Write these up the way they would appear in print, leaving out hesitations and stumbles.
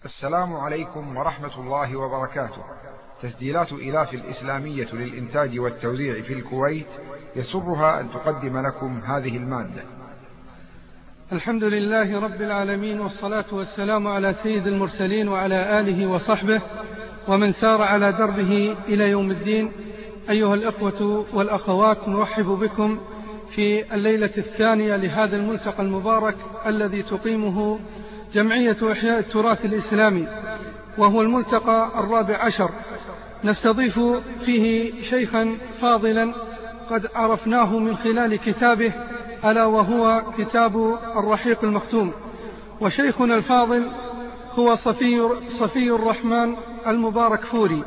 السلام عليكم ورحمة الله وبركاته. تسجيلات إلاف الإسلامية للإنتاج والتوزيع في الكويت يسرها أن تقدم لكم هذه المادة. الحمد لله رب العالمين، والصلاة والسلام على سيد المرسلين وعلى آله وصحبه ومن سار على دربه إلى يوم الدين. أيها الأخوة والأخوات، نرحب بكم في الليلة الثانية لهذا الملتقى المبارك الذي تقيمه جمعية إحياء التراث الإسلامي، وهو الملتقى 14. نستضيف فيه شيخا فاضلا قد عرفناه من خلال كتابه، ألا وهو كتاب الرحيق المختوم. وشيخنا الفاضل هو صفي الرحمن المبارك فوري،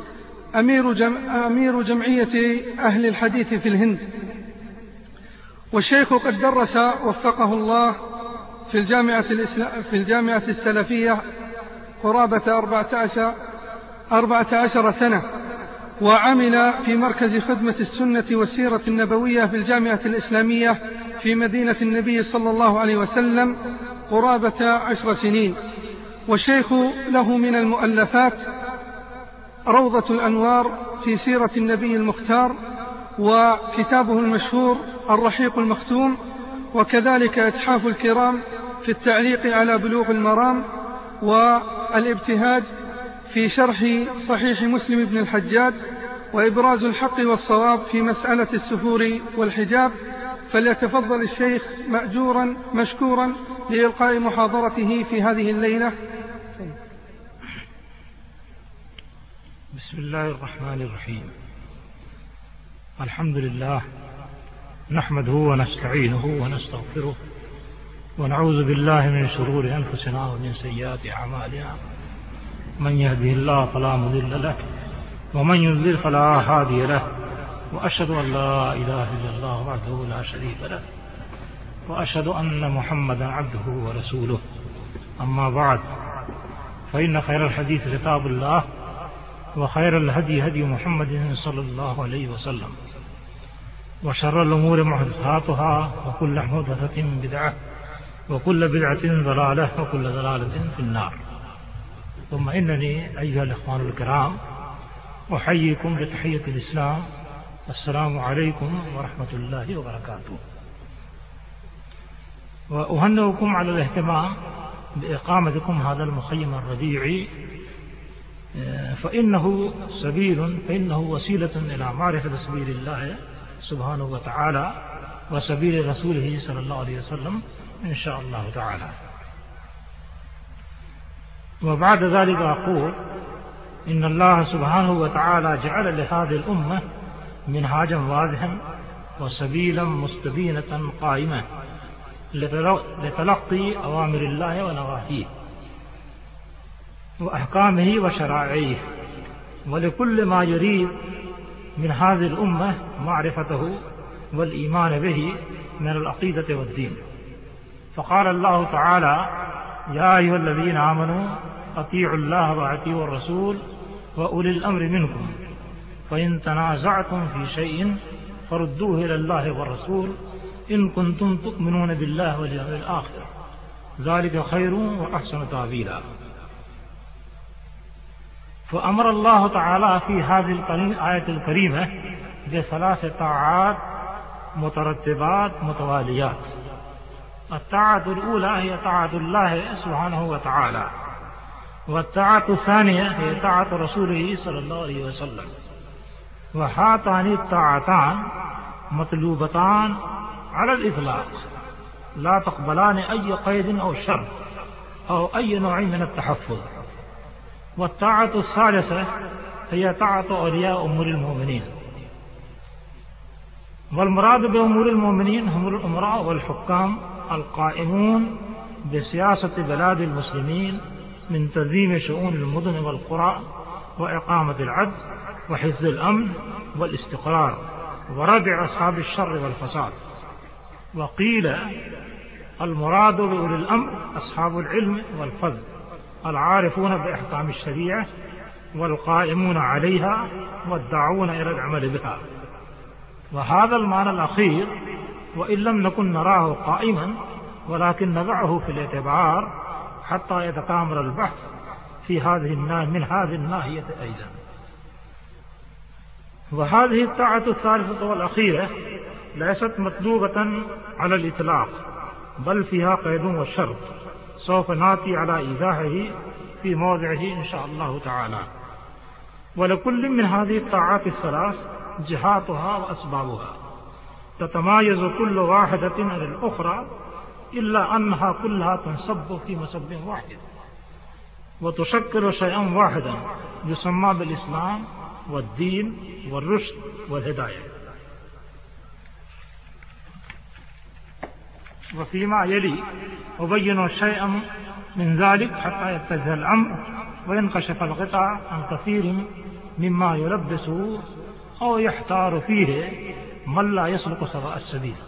أمير جمعية أهل الحديث في الهند. والشيخ قد درس وفقه الله في الجامعة السلفية قرابة 14 سنة، وعمل في مركز خدمة السنة والسيرة النبوية في الجامعة الإسلامية في مدينة النبي صلى الله عليه وسلم قرابة 10 سنين. والشيخ له من المؤلفات روضة الأنوار في سيرة النبي المختار، وكتابه المشهور الرحيق المختوم، وكذلك إتحاف الكرام في التعليق على بلوغ المرام، والابتهاج في شرح صحيح مسلم بن الحجاج، وإبراز الحق والصواب في مسألة السفور والحجاب. فليتفضل الشيخ مأجورا مشكورا لإلقاء محاضرته في هذه الليلة. بسم الله الرحمن الرحيم. الحمد لله، نحمده ونستعينه ونستغفره، ونعوذ بالله من شرور أنفسنا ومن سيئات أعمالنا. من يهده الله فلا مضل له، ومن يضلل فلا هادي له، وأشهد أن لا إله إلا الله وحده لا شريك له، وأشهد أن محمدا عبده ورسوله. أما بعد، فإن خير الحديث كتاب الله، وخير الهدي هدي محمد صلى الله عليه وسلم، وشر الأمور محدثاتها، وكل محدثة بدعة، وكل بدعة ضلالة، وكل ضلالة في النار. ثم إنني أيها الإخوان الكرام أحييكم بتحية الإسلام. السلام عليكم ورحمة الله وبركاته. وأهنئكم على الاهتمام بإقامتكم هذا المخيم الربيعي، فإنه وسيلة إلى معرفة سبيل الله سبحانه وتعالى وسبيل رسوله صلى الله عليه وسلم إن شاء الله تعالى. وبعد ذلك أقول إن الله سبحانه وتعالى جعل لهذه الأمة منهاجا واضحا وسبيلا مستبينة قائمة لتلقي أوامر الله ونواهيه وأحكامه وشرائعه، ولكل ما يريد من هذه الأمة معرفته والإيمان به من العقيدة والدين. فقال الله تعالى: يا أيها الذين آمنوا أطيعوا الله وأطيعوا الرسول وأولي الأمر منكم، فإن تنازعتم في شيء فردوه إلى الله والرسول إن كنتم تؤمنون بالله واليوم الآخر، ذلك خير وأحسن تأويلا. فأمر الله تعالى في هذه الآية الكريمة ب3 طاعات مترتبات متواليات. الطاعة الأولى هي طاعة الله سبحانه وتعالى، والطاعة الثانية هي طاعة رسوله صلى الله عليه وسلم. وهاتان الطاعتان مطلوبتان على الإطلاق، لا تقبلان أي قيد أو شرط أو أي نوع من التحفظ. والطاعة الثالثة هي طاعة أولياء أمور المؤمنين، والمراد بأمور المؤمنين هم الأمراء والحكام القائمون بسياسة بلاد المسلمين من تنظيم شؤون المدن والقرى، وإقامة العدل، وحفظ الأمن والاستقرار، وردع أصحاب الشر والفساد. وقيل المراد بأولي الأمر أصحاب العلم والفضل العارفون بأحكام الشريعة والقائمون عليها والداعون إلى العمل بها. وهذا المعنى الأخير وإن لم نكن نراه قائما ولكن نضعه في الاعتبار حتى يتكامل البحث، من هذه الناحية أيضا. وهذه الطاعة الثالثة والأخيرة ليست مطلوبة على الإطلاق، بل فيها قيد وشرط سوف نأتي على إيضاحه في موضعه إن شاء الله تعالى. ولكل من هذه الطاعات الثلاث جهاتها وأسبابها، تتمايز كل واحدة عن الأخرى، إلا أنها كلها تنصب في مسب واحد، وتشكل شيئا واحدا يسمى بالإسلام والدين والرشد والهداية. وفيما يلي أبين شيئا من ذلك حتى يتجه الأمر وينكشف الغطاء عن كثير مما يلبسه أو يحتار فيه من لا يسلك سواء السبيل.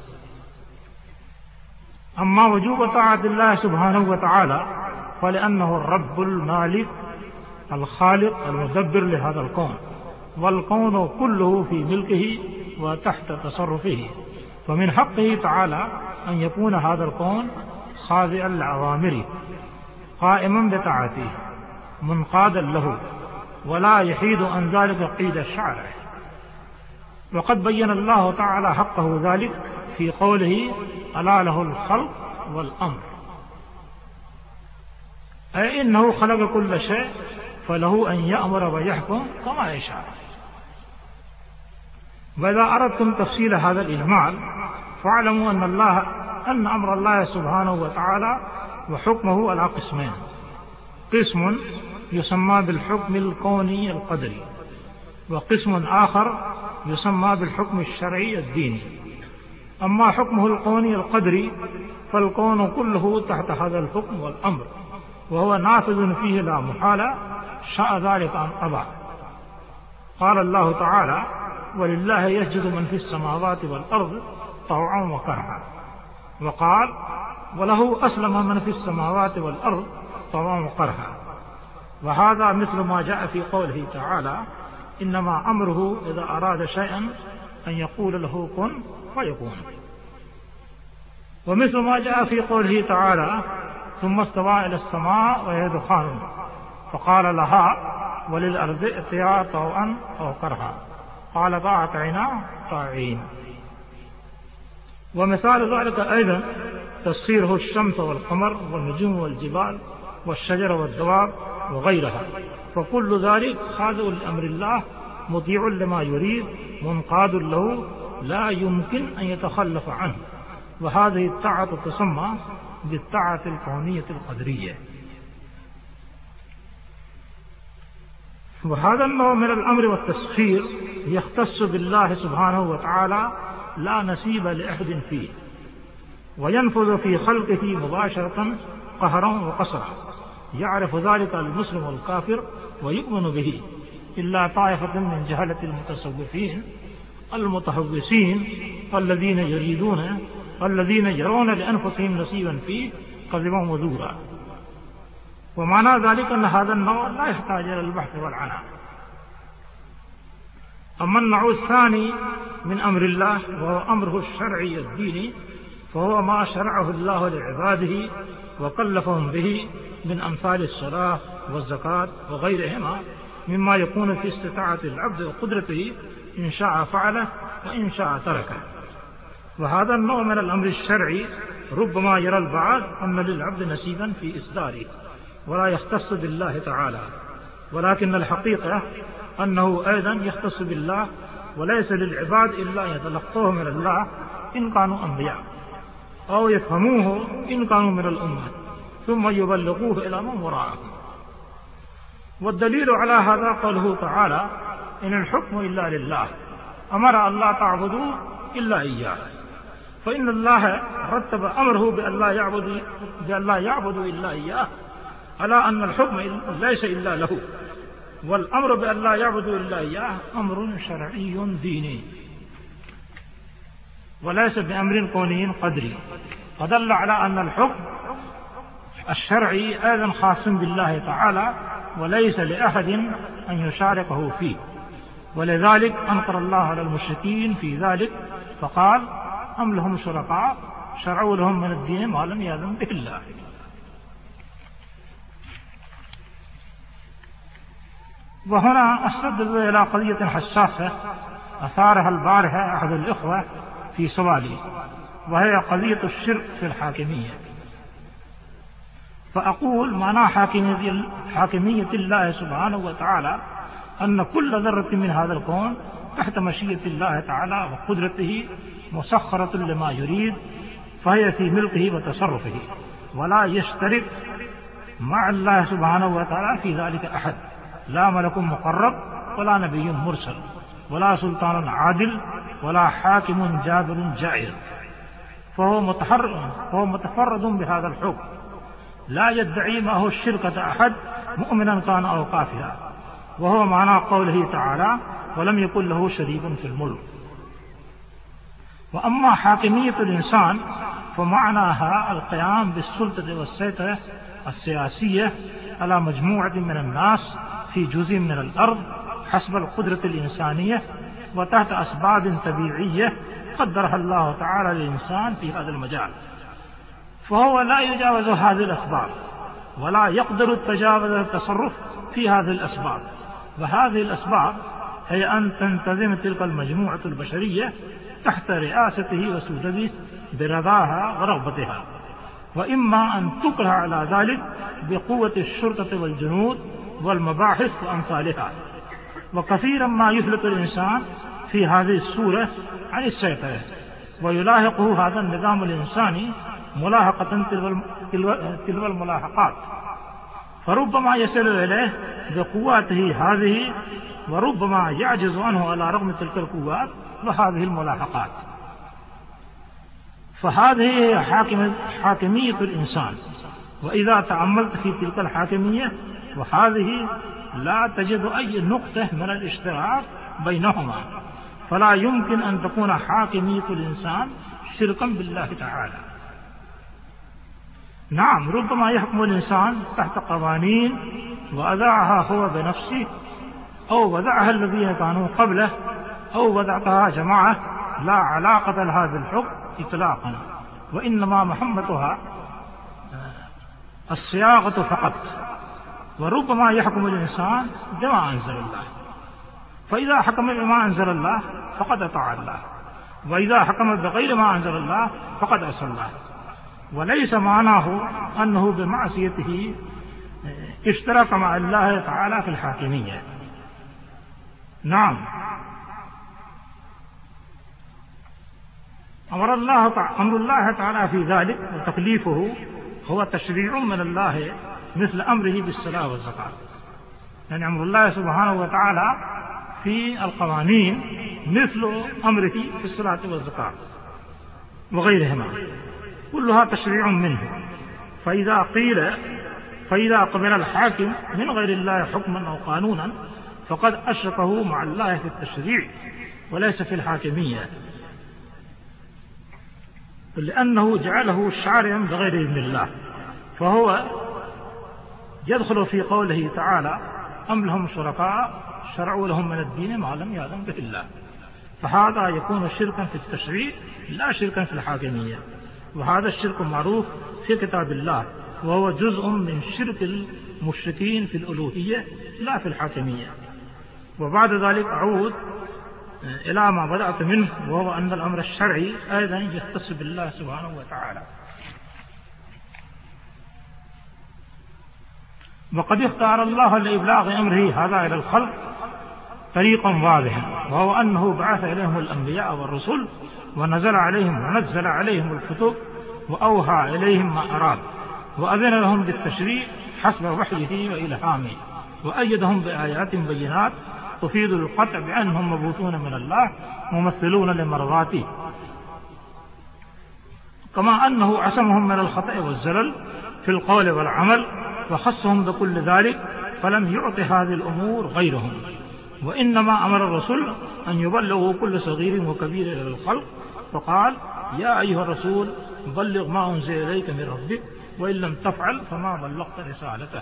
أما وجوب طاعة الله سبحانه وتعالى فلأنه الرب المالك الخالق المدبر لهذا الكون، والكون كله في ملكه وتحت تصرفه، فمن حقه تعالى أن يكون هذا الكون خاضعا لأوامره قائما بطاعته منقادا له، ولا يحيد عن ذلك قيد الشرع. وقد بين الله تعالى حقه ذلك في قوله ألا له الخلق والأمر، أي إنه خلق كل شيء فله أن يأمر ويحكم كما يشاء. وإذا أردتم تفصيل هذا الإجمال فاعلموا أن أمر الله سبحانه وتعالى وحكمه على قسمين: قسم يسمى بالحكم الكوني القدري، وقسم آخر يسمى بالحكم الشرعي الديني. أما حكمه الكوني القدري فالكون كله تحت هذا الحكم والأمر، وهو نافذ فيه لا محالة شاء ذلك أم أبى. قال الله تعالى: ولله يسجد من في السماوات والأرض طوعا وكرها. وقال: وله أسلم من في السماوات والأرض طوعا وكرها. وهذا مثل ما جاء في قوله تعالى: إنما أمره إذا أراد شيئا أن يقول له كن فيكون. ومثل ما جاء في قوله تعالى: ثم استوى إلى السماء وهي دخان فقال لها وللأرض ائتيا طوعا أو كرها قال طاعتنا طاعين. ومثال ذلك أيضا تسخيره الشمس والقمر والنجوم والجبال والشجر والدواب وغيرها، فكل ذلك خاضع لأمر الله مطيع لما يريد منقاد له لا يمكن أن يتخلف عنه. وهذه الطاعة تسمى بالطاعة الكونية القدرية. وهذا النوع من الأمر والتسخير يختص بالله سبحانه وتعالى لا نصيب لأحد فيه، وينفذ في خلقه مباشرة قهرا وقصرا، يعرف ذلك المسلم والكافر ويؤمن به، إلا طائفة من جهلة المتصوفين المتهوسين الذين يرون لأنفسهم نصيبا فيه كذبا وزورا. ومعنى ذلك أن هذا النوع لا يحتاج إلى البحث والعناء. أما النوع الثاني من أمر الله وهو أمره الشرعي الديني، فهو ما شرعه الله لعباده وكلفهم به من أمثال الصلاة والزكاة وغيرهما مما يكون في استطاعة العبد وقدرته، إن شاء فعله وإن شاء تركه. وهذا النوع من الأمر الشرعي ربما يرى البعض أن للعبد نصيبا في إصداره ولا يختص بالله تعالى، ولكن الحقيقة أنه أيضا يختص بالله، وليس للعباد إلا أن يتلقوه من الله إن كانوا أنبياء، أو يفهموه إن كانوا من الأمة، ثم يبلغوه إلى من وراءهم. والدليل على هذا قوله تعالى: إن الحكم إلا لله أمر أن لا تعبدوا إلا إياه. فإن الله رتب أمره بأن لا يعبدوا إلا إياه على أن الحكم ليس إلا له، والأمر بأن لا يعبدوا إلا إياه أمر شرعي ديني وليس بأمر كوني قدري، فدل على أن الحكم الشرعي أيضا خاص بالله تعالى وليس لأحد أن يشاركه فيه. ولذلك أنكر الله على المشركين في ذلك فقال: أم لهم شركاء شرعوا لهم من الدين ما لم يأذن به الله. وهنا أستدل إلى قضية حساسة أثارها البارحة أحد الإخوة في سؤالي، وهي قضية الشرك في الحاكمية. فأقول معنى حاكمية الله سبحانه وتعالى أن كل ذرة من هذا الكون تحت مشيئة الله تعالى وقدرته مسخرة لما يريد، فهي في ملكه وتصرفه، ولا يشترك مع الله سبحانه وتعالى في ذلك أحد، لا ملك مقرب ولا نبي مرسل ولا سلطان عادل ولا حاكم جابر جائر، فهو متفرد بهذا الحكم، لا يدعي معه الشركة أحد مؤمنا كان أو كافرا، وهو معنى قوله تعالى ولم يكن له شريك في الملك. وأما حاكمية الإنسان فمعناها القيام بالسلطة والسيطرة السياسية على مجموعة من الناس في جزء من الأرض حسب القدرة الإنسانية وتحت أسباب طبيعية قدرها الله تعالى للإنسان في هذا المجال، فهو لا يجاوز هذه الأسباب ولا يقدر تجاوز التصرف في هذه الأسباب، وهذه الأسباب هي أن تنتظم تلك المجموعة البشرية تحت رئاسته وسلطته برضاها ورغبتها، وإما أن تكره على ذلك بقوة الشرطة والجنود والمباحث وأمثالها. وكثيرا ما يفلت الإنسان في هذه الصورة عن السيطرة، ويلاحقه هذا النظام الإنساني ملاحقة تلو الملاحقات، فربما يصل إليه بقواته هذه وربما يعجز عنه على رغم تلك القوات وهذه الملاحقات. فهذه حاكمية الإنسان، وإذا تأملت في تلك الحاكمية وهذه لا تجد أي نقطة من الاشتراك بينهما، فلا يمكن أن تكون حاكمية الإنسان شركا بالله تعالى. نعم، ربما يحكم الإنسان تحت قوانين وأضعها هو بنفسه أو وضعها الذين كانوا قبله أو وضعتها جماعة لا علاقة لهذا الحكم إطلاقا، وإنما محمتها الصياغة فقط. وربما يحكم الإنسان بما أنزل الله، فإذا حكم بما أنزل الله فقد أطاع الله، وإذا حكم بغير ما أنزل الله فقد عصى الله، وليس معناه أنه بمعصيته اشترك مع الله تعالى في الحاكمية. نعم، أمر الله تعالى في ذلك، وتكليفه هو تشريع من الله مثل أمره بالصلاة والزكاة. يعني أمر الله سبحانه وتعالى في القوانين مثل أمره في الصلاة والزكاة وغيرهما، كلها تشريع منه. فإذا قبل الحاكم من غير الله حكما أو قانونا فقد أشركه مع الله في التشريع وليس في الحاكمية، لأنه جعله شارعا بغير إذن الله، فهو يدخل في قوله تعالى أم لهم شركاء شرعوا لهم من الدين ما لم يأذن به الله، فهذا يكون شركا في التشريع لا شركا في الحاكمية، وهذا الشرك معروف في كتاب الله، وهو جزء من شرك المشركين في الألوهية لا في الحاكمية. وبعد ذلك أعود إلى ما بدأت منه، وهو أن الأمر الشرعي أيضا يختص بالله سبحانه وتعالى. وقد اختار الله لإبلاغ أمره هذا إلى الخلق طريقا واضحا، وهو أنه بعث إليهم الأنبياء والرسل ونزل عليهم الكتب وأوحى إليهم ما أراد، وأذن لهم بالتشريع حسب وحيه وإلهامه، وأيدهم بآيات بينات تفيد القطع بأنهم مبعوثون من الله ممثلون لمرضاته، كما أنه عصمهم من الخطأ والزلل في القول والعمل وخصهم بكل ذلك، فلم يعط هذه الأمور غيرهم، وإنما أمر الرسول أن يبلغوا كل صغير وكبير إلى الخلق، فقال يا أيها الرسول بلغ ما أنزل إليك من ربك وإن لم تفعل فما بلغت رسالته.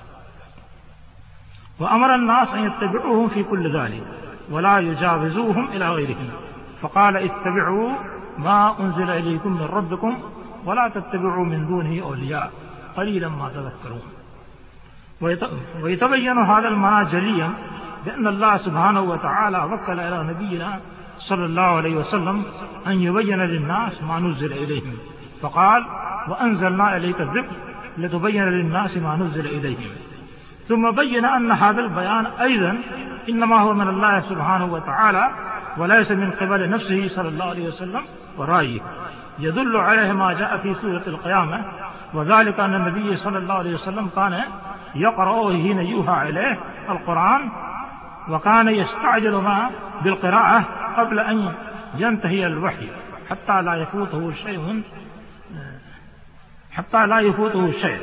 وأمر الناس أن يتبعوهم في كل ذلك ولا يجاوزوهم إلى غيرهم، فقال اتبعوا ما أنزل إليكم من ربكم ولا تتبعوا من دونه أولياء قليلا ما تذكرون. ويتبين هذا المعنى جليا بأن الله سبحانه وتعالى وكل إلى نبينا صلى الله عليه وسلم أن يبين للناس ما نزل إليهم، فقال وأنزلنا إليك الذكر لتبين للناس ما نزل إليهم. ثم بين أن هذا البيان أيضا إنما هو من الله سبحانه وتعالى وليس من قبل نفسه صلى الله عليه وسلم ورأيه، يدل عليه ما جاء في سورة القيامة، وذلك أن النبي صلى الله عليه وسلم كان يقرأ حين يوحى إليه القرآن، وكان يستعجل ما بالقراءة قبل أن ينتهي الوحي حتى لا يفوته شيء،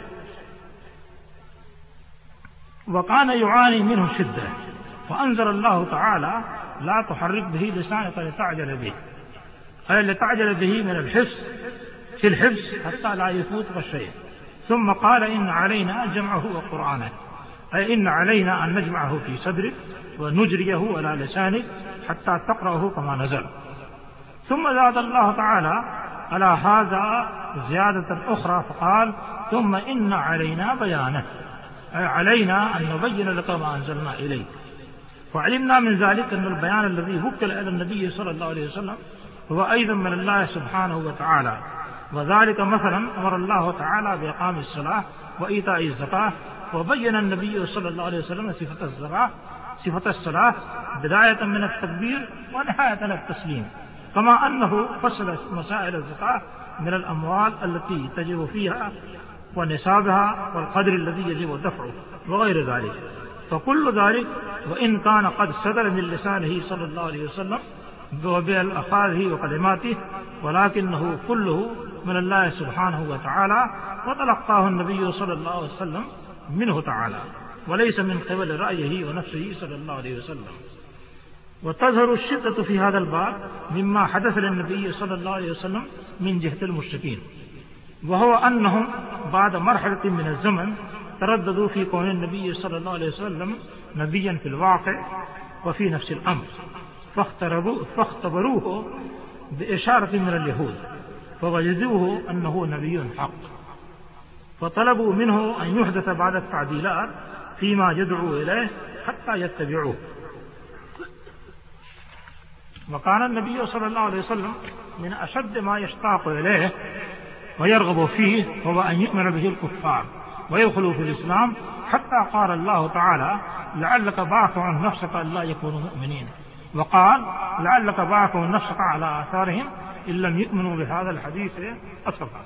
وكان يعاني منه شدة، فأنزل الله تعالى لا تحرك به لسانك لتعجل به، أي لتعجل به من الحفظ في الحفظ حتى لا يفوتك شيء. ثم قال إن علينا جمعه وقرآنه، أي إن علينا أن نجمعه في صدرك ونجريه على لسانك حتى تقرأه كما نزل. ثم زاد الله تعالى على هذا زيادة أخرى فقال ثم إن علينا بيانه، أي علينا أن نبين لك ما أنزلنا إليك. وعلمنا من ذلك أن البيان الذي وكل إلى النبي صلى الله عليه وسلم هو أيضا من الله سبحانه وتعالى، وذلك مثلا أمر الله تعالى بإقام الصلاة وإيتاء الزكاة، وبين النبي صلى الله عليه وسلم صفة الصلاة بداية من التكبير ونهاية التسليم، كما أنه فصل مسائل الزكاة من الأموال التي تجب فيها ونصابها والقدر الذي يجب دفعه وغير ذلك. فكل ذلك وإن كان قد صدر من لسانه صلى الله عليه وسلم بألفاظه وكلماته، ولكنه كله من الله سبحانه وتعالى، وتلقاه النبي صلى الله عليه وسلم منه تعالى، وليس من قبل رأيه ونفسه صلى الله عليه وسلم. وتظهر الشدة في هذا الباب مما حدث للنبي صلى الله عليه وسلم من جهة المشركين، وهو أنهم بعد مرحلة من الزمن ترددوا في كون النبي صلى الله عليه وسلم نبيا في الواقع وفي نفس الأمر، فاختبروه بإشارة من اليهود فوجدوه أنه نبي حق، فطلبوا منه أن يحدث بعد التعديلات فيما يدعو إليه حتى يتبعوه. وكان النبي صلى الله عليه وسلم من أشد ما يشتاق إليه ويرغب فيه هو أن يؤمن به الكفار ويدخلوا في الإسلام، حتى قال الله تعالى لعلك باخع نفسك ألا يكونوا مؤمنين، وقال لعلك باخع نفسك على آثارهم إن لم يؤمنوا بهذا الحديث أسفا.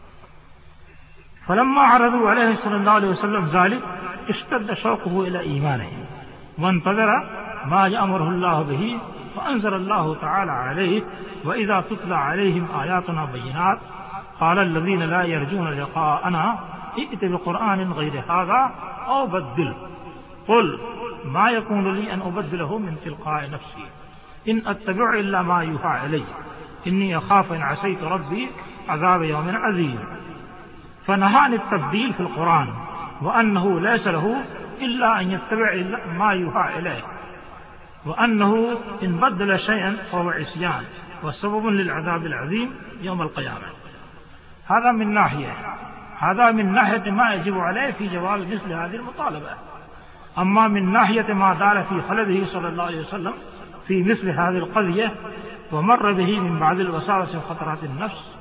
فلما عرضوا عليه صلى الله عليه وسلم ذلك اشتد شوقه إلى إيمانه، وانتظر ما يأمره الله به، فأنزل الله تعالى عليه وإذا تتلى عليهم آياتنا بينات قال الذين لا يرجون لقاءنا ائت بقرآن غير هذا أو بدل، قل ما يكون لي أن أبدله من تلقاء نفسي إن أتبع إلا ما يوحى إلي إني أخاف إن عصيت ربي عذاب يوم عظيم. فنهى عن التبديل في القرآن، وأنه ليس له إلا أن يتبع ما يوحى إليه، وأنه إن بدل شيئا فهو عصيان وسبب للعذاب العظيم يوم القيامة. هذا من ناحية ما يجب عليه في جواب مثل هذه المطالبة. أما من ناحية ما دار في خلده صلى الله عليه وسلم في مثل هذه القضية ومر به من بعض الوساوس وخطرات النفس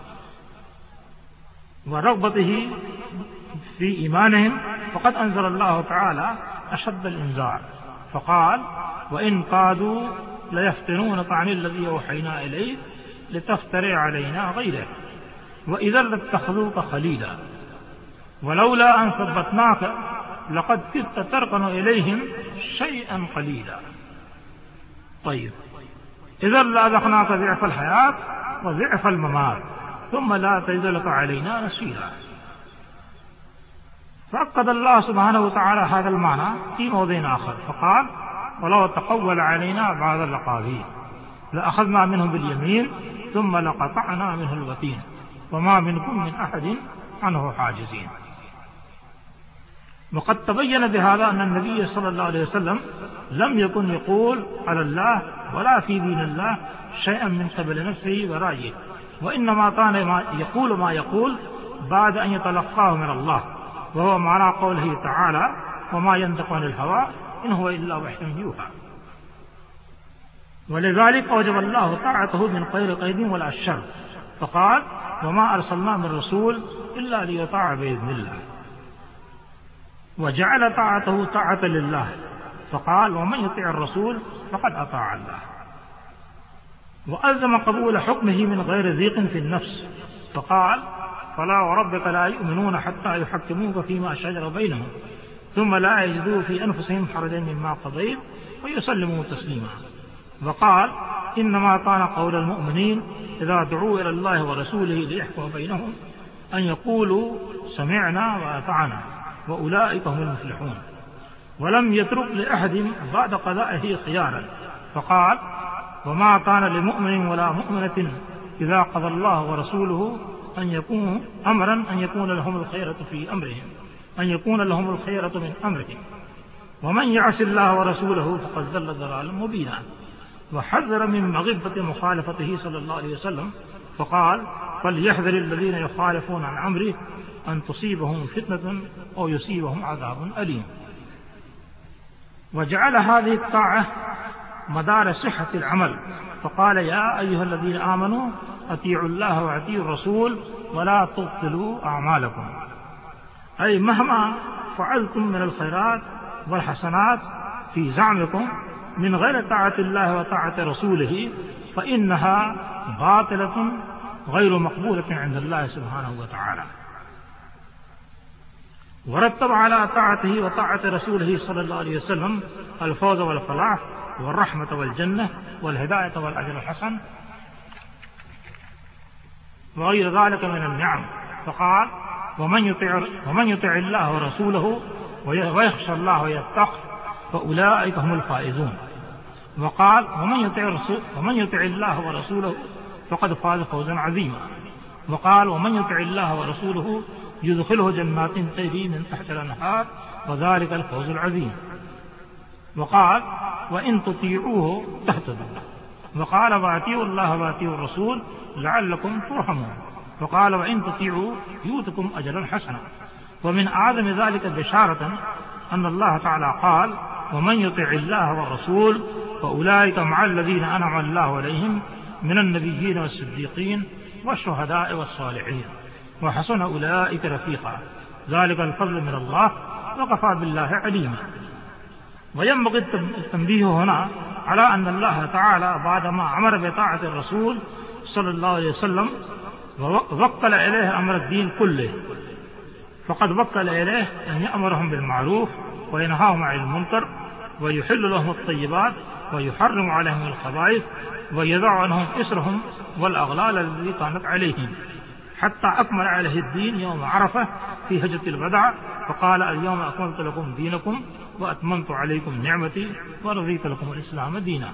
ورغبته في إيمانهم، فقد أنزل الله تعالى أشد الإنذار فقال وإن كادوا ليفتنونك عن الذي أوحينا إليك لتفتري علينا غيره وإذا لاتخذوك خليلا ولولا أن ثبتناك لقد كدت تركن إليهم شيئا قليلا. طيب، إذا لأذقناك ضعف الحياة وضعف الممات ثم لا تجد لك علينا نصيرا. فأكد الله سبحانه وتعالى هذا المعنى في موضع آخر فقال ولو تقول علينا بعض الأقاويل لأخذنا منه باليمين ثم لقطعنا منه الوتين وما منكم من أحد عنه حاجزين. وقد تبين بهذا أن النبي صلى الله عليه وسلم لم يكن يقول على الله ولا في دين الله شيئا من قبل نفسه ورأيه، وإنما كان يقول ما يقول بعد أن يتلقاه من الله، وهو معنى قوله تعالى وما ينطق عن الهوى إن هو إلا وحي يوحى. ولذلك أوجب الله طاعته من غير قيد ولا شر، فقال وما أرسلنا من رسول إلا ليطاع بإذن الله. وجعل طاعته طاعة لله، فقال ومن يطع الرسول فقد أطاع الله. وألزم قبول حكمه من غير ضيق في النفس، فقال فلا وربك لا يؤمنون حتى يحكموك فيما شجر بينهم ثم لا يجدوا في أنفسهم حرجا مما قضيت ويسلموا تسليما. وقال إنما كان قول المؤمنين إذا دعوا إلى الله ورسوله ليحكم بينهم أن يقولوا سمعنا وأطعنا وأولئك هم المفلحون. ولم يترك لأحد بعد قضائه خيارا، فقال وما كان لمؤمن ولا مؤمنة إذا قضى الله ورسوله أن يكون أمرا أن يكون لهم الخيرة في أمرهم من أمرهم ومن يعص الله ورسوله فقد ضل ضلالا مبينا. وحذر من مغبة مخالفته صلى الله عليه وسلم، فقال فليحذر الذين يخالفون عن أمره أن تصيبهم فتنة أو يصيبهم عذاب أليم. وجعل هذه الطاعة مدار صحة العمل، فقال يا أيها الذين آمنوا أطيعوا الله وأطيعوا الرسول ولا تبطلوا أعمالكم، أي مهما فعلتم من الخيرات والحسنات في زعمكم من غير طاعة الله وطاعة رسوله فإنها باطلة غير مقبولة عند الله سبحانه وتعالى. ورتب على طاعته وطاعة رسوله صلى الله عليه وسلم الفوز والفلاح والرحمة والجنة والهداية والأجر الحسن وغير ذلك من النعم، فقال ومن يطع الله ورسوله ويخشى الله ويتقى فأولئك هم الفائزون. وقال ومن يطع الله ورسوله فقد فاز فوزا عظيما. وقال ومن يطع الله ورسوله يدخله جنات تجري من تحت الأنهار وذلك الفوز العظيم. وقال وإن تطيعوه تهتدوا. وقال وأطيعوا الله وأطيعوا الرسول لعلكم ترحمون. وقال وإن تطيعوا يؤتكم أجرا حسنا. ومن أعظم ذلك بشارة أن الله تعالى قال ومن يطع الله والرسول فأولئك مع الذين أنعم الله عليهم من النبيين والصديقين والشهداء والصالحين وحسن أولئك رفيقا ذلك الفضل من الله وكفى بالله عليما. وينبغي التنبيه هنا على أن الله تعالى بعدما أمر بطاعة الرسول صلى الله عليه وسلم ووكل إليه أمر الدين كله، فقد وكل إليه أن يأمرهم بالمعروف وينهاهم عن المنكر ويحل لهم الطيبات ويحرم عليهم الخبائث ويضع عنهم إسرهم والأغلال التي كانت عليهم، حتى أكمل عليه الدين يوم عرفة في هجرة الوداع، فقال اليوم أكملت لكم دينكم وأتممت عليكم نعمتي ورضيت لكم الإسلام دينا.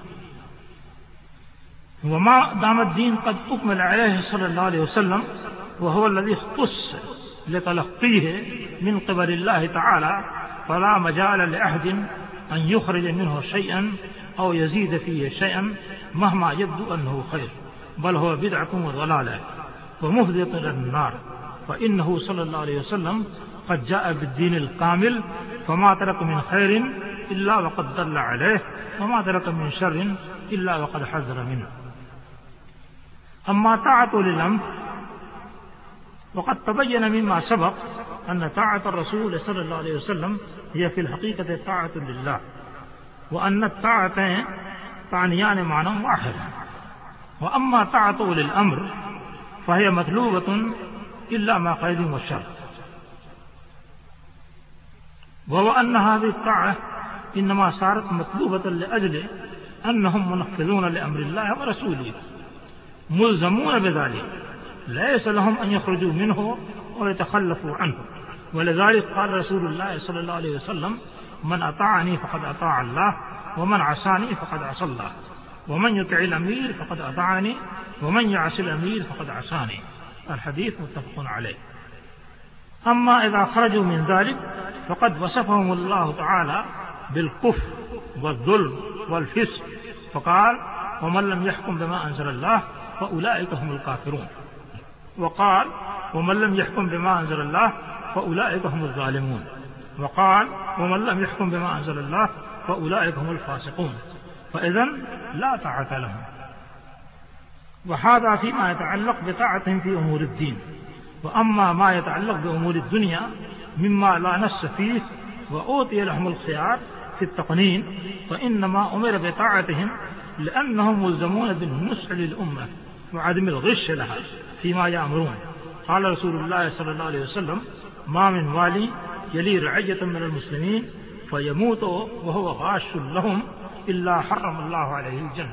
وما دام الدين قد أكمل عليه صلى الله عليه وسلم وهو الذي اختص لتلقيه من قبل الله تعالى فلا مجال لأحد أن يخرج منه شيئا أو يزيد فيه شيئا مهما يبدو أنه خير، بل هو بدعة وضلالة ومفضية إلى النار. فإنه صلى الله عليه وسلم قد جاء بالدين الكامل فما ترك من خير إلا وقد دل عليه وما ترك من شر إلا وقد حذر منه. أما طاعة للأمر وقد تبين مما سبق أن طاعة الرسول صلى الله عليه وسلم هي في الحقيقة طاعة لله، وأن الطاعتين تعنيان معنى واحد. وأما طاعة للأمر فهي مطلوبة إلا ما قيد وشرط، وهو أن هذه الطاعة إنما صارت مطلوبة لأجل أنهم منفذون لأمر الله ورسوله ملزمون بذلك، ليس لهم أن يخرجوا منه ويتخلفوا عنه. ولذلك قال رسول الله صلى الله عليه وسلم من أطاعني فقد أطاع الله ومن عصاني فقد عصى الله ومن يطع الأمير فقد أطاعني ومن يعص الأمير فقد عصاني. الحديث متفق عليه. أما إذا خرجوا من ذلك فقد وصفهم الله تعالى بالكفر والظلم والفسق، فقال ومن لم يحكم بما أنزل الله فأولئك هم الكافرون. وقال ومن لم يحكم بما أنزل الله فأولئك هم الظالمون. وقال ومن لم يحكم بما أنزل الله فأولئك هم الفاسقون، فإذا لا طاعة لهم. وهذا فيما يتعلق بطاعتهم في أمور الدين. وأما ما يتعلق بأمور الدنيا مما لا نص فيه وأوتي لهم الخيار في التقنين، فإنما أمر بطاعتهم لأنهم ملزمون بالنصح للأمة وعدم الغش لها فيما يأمرون. قال رسول الله صلى الله عليه وسلم: ما من والي يلي رعية من المسلمين فيموت وهو غاش لهم إلا حرم الله عليه الجنة.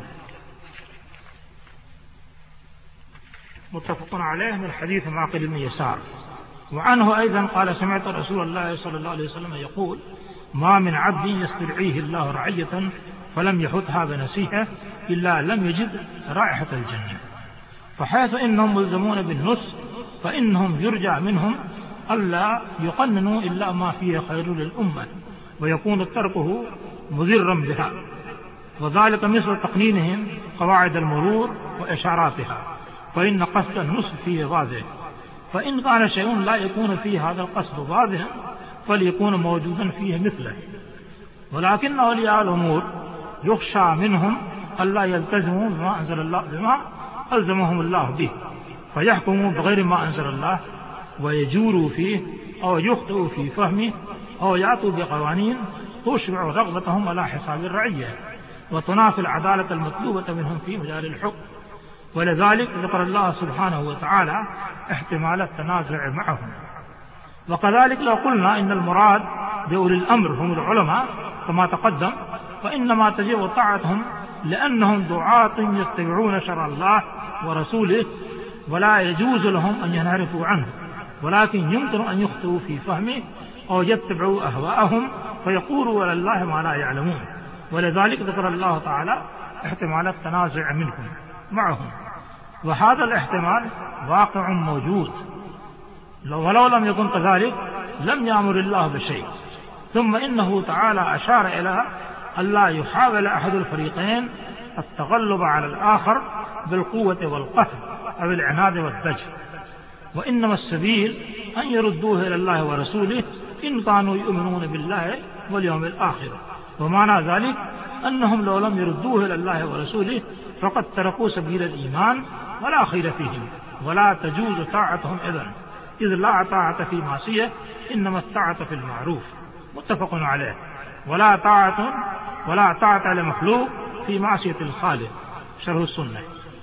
متفق عليه من حديث معقل بن يسار. وعنه أيضا قال: سمعت رسول الله صلى الله عليه وسلم يقول: ما من عبد يسترعيه الله رعية فلم يحطها بنسيها إلا لم يجد رائحة الجنة. فحيث إنهم ملزمون بالنصح فإنهم يرجى منهم ألا يقننوا إلا ما فيه خير للأمة ويكون تركه مضرا بها، وذلك مثل تقنينهم قواعد المرور وإشاراتها، فإن قصد النصح فيه واضح. فإن كان شيء لا يكون فيه هذا القصد واضحا فليكون موجودا فيه مثله. ولكن أولياء الأمور يخشى منهم ألا يلتزموا بما ألزمهم الله به، فيحكموا بغير ما أنزل الله ويجوروا فيه أو يخطئوا في فهمه أو يأتوا بقوانين تشبع رغبتهم على حساب الرعية وتنافي العدالة المطلوبة منهم في مجال الحكم. ولذلك ذكر الله سبحانه وتعالى احتمال التنازع معهم. وكذلك لو قلنا إن المراد بأولي الأمر هم العلماء كما تقدم، فإنما تجب طاعتهم لأنهم دعاة يتبعون شرع الله ورسوله ولا يجوز لهم أن ينحرفوا عنه، ولكن يمكن أن يخطئوا في فهمه أو يتبعوا أهواءهم فيقولوا على الله ما لا يعلمون. ولذلك ذكر الله تعالى احتمال التنازع منهم معهم، وهذا الاحتمال واقع موجود، ولو لم يكن كذلك لم يأمر الله بشيء. ثم إنه تعالى أشار إلى ألا يحاول أحد الفريقين التغلب على الآخر بالقوة والقهر أو العناد والضجر، وإنما السبيل أن يردوه إلى الله ورسوله إن كانوا يؤمنون بالله واليوم الآخر. ومعنى ذلك أنهم لو لم يردوه إلى الله ورسوله فقد تركوا سبيل الإيمان ولا خير فيهم، ولا تجوز طاعتهم إذن، إذ لا طاعة في معصية إنما الطاعة في المعروف. متفق عليه. ولا طاعة لمخلوق في معصية الخالق. شرح السنة.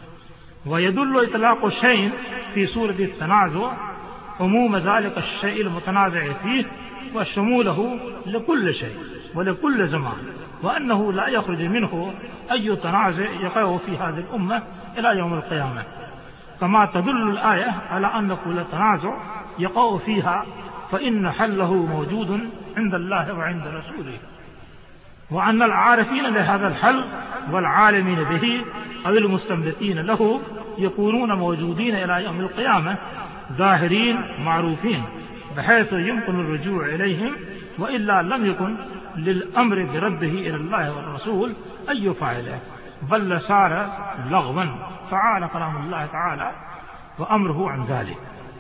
ويدل إطلاق الشيء في سورة التنازع عموم ذلك الشيء المتنازع فيه وشموله لكل شيء ولكل زمان، وأنه لا يخرج منه أي تنازع يقع في هذه الأمة إلى يوم القيامة، كما تدل الآية على أن كل تنازع يقع فيها فإن حله موجود عند الله وعند رسوله، وأن العارفين لهذا الحل والعالمين به أو المستنبطين له يكونون موجودين إلى يوم القيامة ظاهرين معروفين بحيث يمكن الرجوع إليهم، وإلا لم يكن للأمر برده إلى الله والرسول أي فاعله، بل صار لغوا. تعالى كلام الله تعالى وأمره عن ذلك.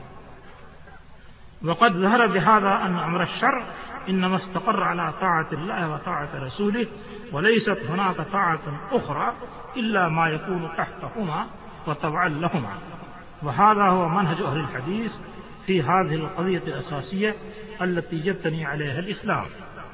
وقد ظهر بهذا أن أمر الشرع إنما استقر على طاعة الله وطاعة رسوله، وليست هناك طاعة أخرى إلا ما يكون تحتهما وتبعا لهما. وهذا هو منهج أهل الحديث في هذه القضية الأساسية التي يبتني عليها الإسلام.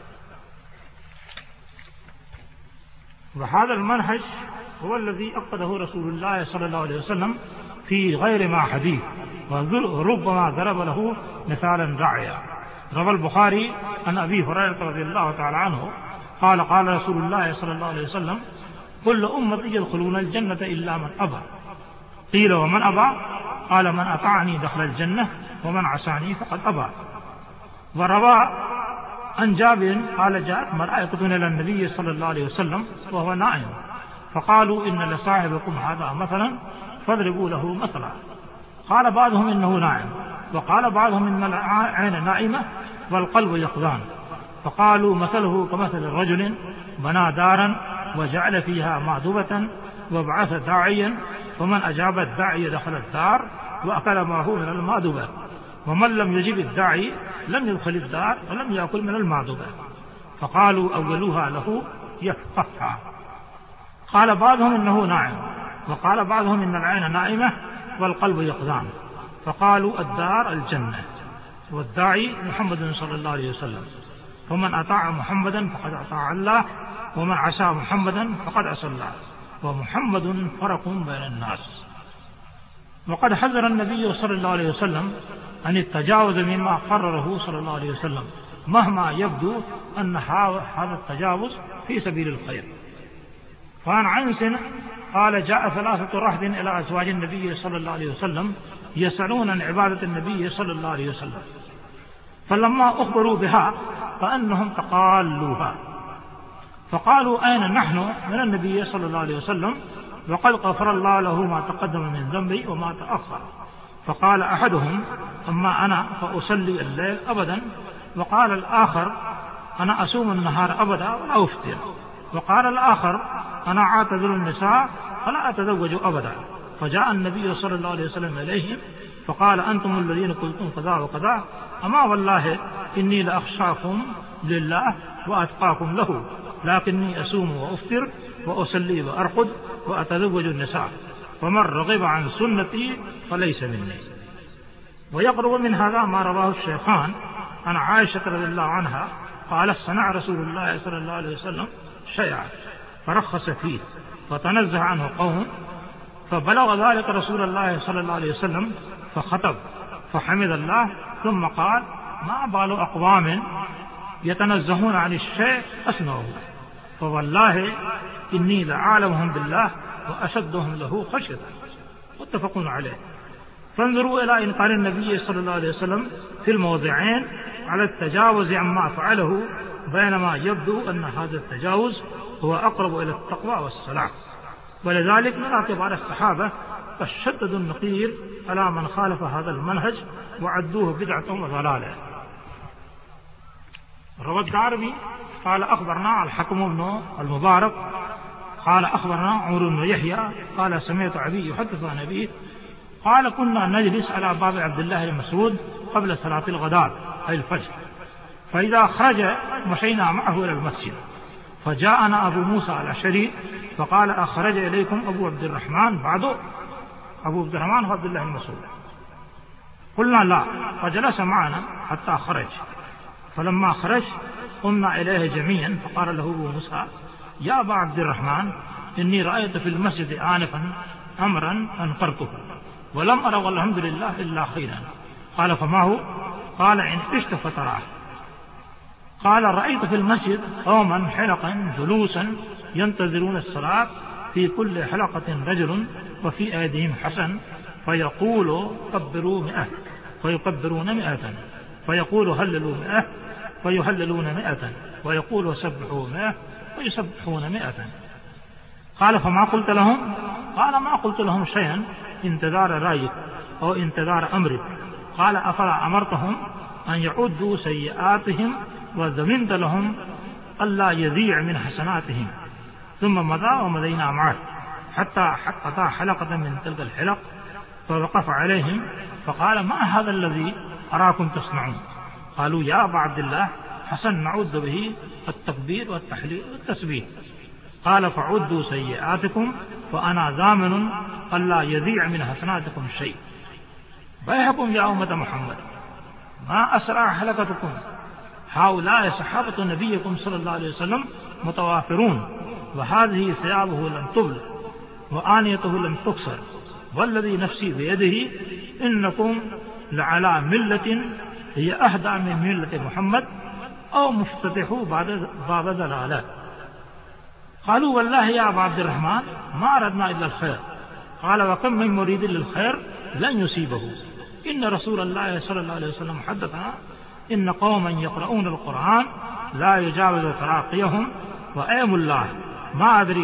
وهذا المنهج هو الذي أقده رسول الله صلى الله عليه وسلم في غير ما حديث، وربما ضرب له مثالا رائعا. روى البخاري عن أبي هريرة رضي الله تعالى عنه قال: قال رسول الله صلى الله عليه وسلم: كل أمتي يدخلون الجنة إلا من أبى. قيل: ومن أبى؟ قال: من أطاعني دخل الجنة ومن عصاني فقد أبى. وروى عن جابر قال: جاءت ملائكة إلى النبي صلى الله عليه وسلم وهو نائم، فقالوا: إن لصاحبكم هذا مثلا فاضربوا له مثلا. قال بعضهم: إنه نائم، وقال بعضهم: إن العين نائمة والقلب يقظان. فقالوا: مثله كمثل رجل بنى دارا وجعل فيها معدوبة وبعث داعيا، ومن أجاب الداعي دخل الدار وأكل معه من المعدوبة، ومن لم يجب الداعي لم يدخل الدار ولم يأكل من المعدوبة. فقالوا أولوها له يفقهها. قال بعضهم إنه نائم، وقال بعضهم إن العين نائمة والقلب يقظان. فقالوا الدار الجنة، والداعي محمد صلى الله عليه وسلم، فمن أطاع محمدا فقد أطاع الله، ومن عصى محمدا فقد عصى الله، ومحمد فرق بين الناس. وقد حذر النبي صلى الله عليه وسلم عن التجاوز مما قرره صلى الله عليه وسلم، مهما يبدو أن هذا التجاوز في سبيل الخير. فعن عنس قال جاء 3 رهط إلى أزواج النبي صلى الله عليه وسلم يسألون عن عبادة النبي صلى الله عليه وسلم، فلما أخبروا بها فأنهم تقالوها، فقالوا أين نحن من النبي صلى الله عليه وسلم وقد غفر الله له ما تقدم من ذنبي وما تأخر. فقال أحدهم أما أنا فأصلي الليل أبدا، وقال الآخر أنا أصوم النهار أبدا ولا أفطر، وقال الآخر أنا أعتزل النساء فلا أتزوج أبدا. فجاء النبي صلى الله عليه وسلم إليهم فقال أنتم الذين قلتم كذا وكذا، أما والله إني لأخشاكم لله وأتقاكم له، لكني أصوم وأفطر وأصلي وأرقد وأتزوج النساء، ومن رغب عن سنتي فليس مني. ويقرب من هذا ما رواه الشيخان عن عائشة رضي الله عنها قالت صنع رسول الله صلى الله عليه وسلم شيئا فرخص فيه فتنزه عنه قوم، فبلغ ذلك رسول الله صلى الله عليه وسلم فخطب فحمد الله ثم قال ما بال أقوام يتنزهون عن الشيء أسنوه، فوالله إني لأعلمهم بالله وأشدهم له خشية. متفق عليه. فانظروا إلى إنكار النبي صلى الله عليه وسلم في الموضعين على التجاوز عما فعله، بينما يبدو أن هذا التجاوز هو أقرب إلى التقوى والصلاح. ولذلك نرى كبار الصحابة فشددوا النقير على من خالف هذا المنهج وعدوه بدعة وضلالة. روى الدارمي قال أخبرنا الحكم بن المبارك قال أخبرنا عمرو بن يحيى قال سمعت أبي يحدث عن أبيه قال كنا نجلس على باب عبد الله بن مسعود قبل صلاة الغداء أي الفجر، فإذا خرج مشينا معه إلى المسجد، فجاءنا أبو موسى الأشعري فقال أخرج إليكم أبو عبد الرحمن بعده؟ أبو عبد الرحمن هو عبد الله بن مسعود. قلنا لا، فجلس معنا حتى خرج، فلما خرج قمنا إليه جميعا فقال له أبو موسى يا أبا عبد الرحمن إني رأيت في المسجد آنفا أمرا أنكرته ولم أرى والحمد لله إلا خيرا. قال فما هو؟ قال إن عشت فتراه. قال رأيت في المسجد قوما حلقا جلوسا ينتظرون الصلاة، في كل حلقة رجل وفي أيديهم حسن، فيقول كبروا 100 فيكبرون 100 فيقول هللوا 100 فيهللون 100 ويقول سبحوا 100 ويسبحون 100. قال فما قلت لهم؟ قال ما قلت لهم شيئا انتظار رأيك أو انتظار أمرك. قال أفلا أمرتهم أن يعدوا سيئاتهم وضمنت لهم ألا يضيع من حسناتهم. ثم مضى ومضينا معه حتى قطع حلقة من تلك الحلق فوقف عليهم فقال ما هذا الذي أراكم تصنعون؟ قالوا يا أبا عبد الله حسن نعود به التكبير والتحليل والتسبيح. قال فعدوا سيئاتكم وأنا ضامن ألا يضيع من حسناتكم شيء. بيحكم يا أمة محمد ما أسرع حلقتكم، هؤلاء صحابة نبيكم صلى الله عليه وسلم متوافرون، وهذه ثيابه لم تبل وآنيته لم تكسر، والذي نفسي بيده إنكم لعلى ملة هي أهدى من ملة محمد أو مفتتحوا باب زلالات. قالوا والله يا أبا عبد الرحمن ما أردنا إلا الخير. قال وكم من مريد للخير لن يصيبه، إن رسول الله صلى الله عليه وسلم حدثنا إن قوما يقرؤون القرآن لا يجاوز تراقيهم، وأيم الله ما أدري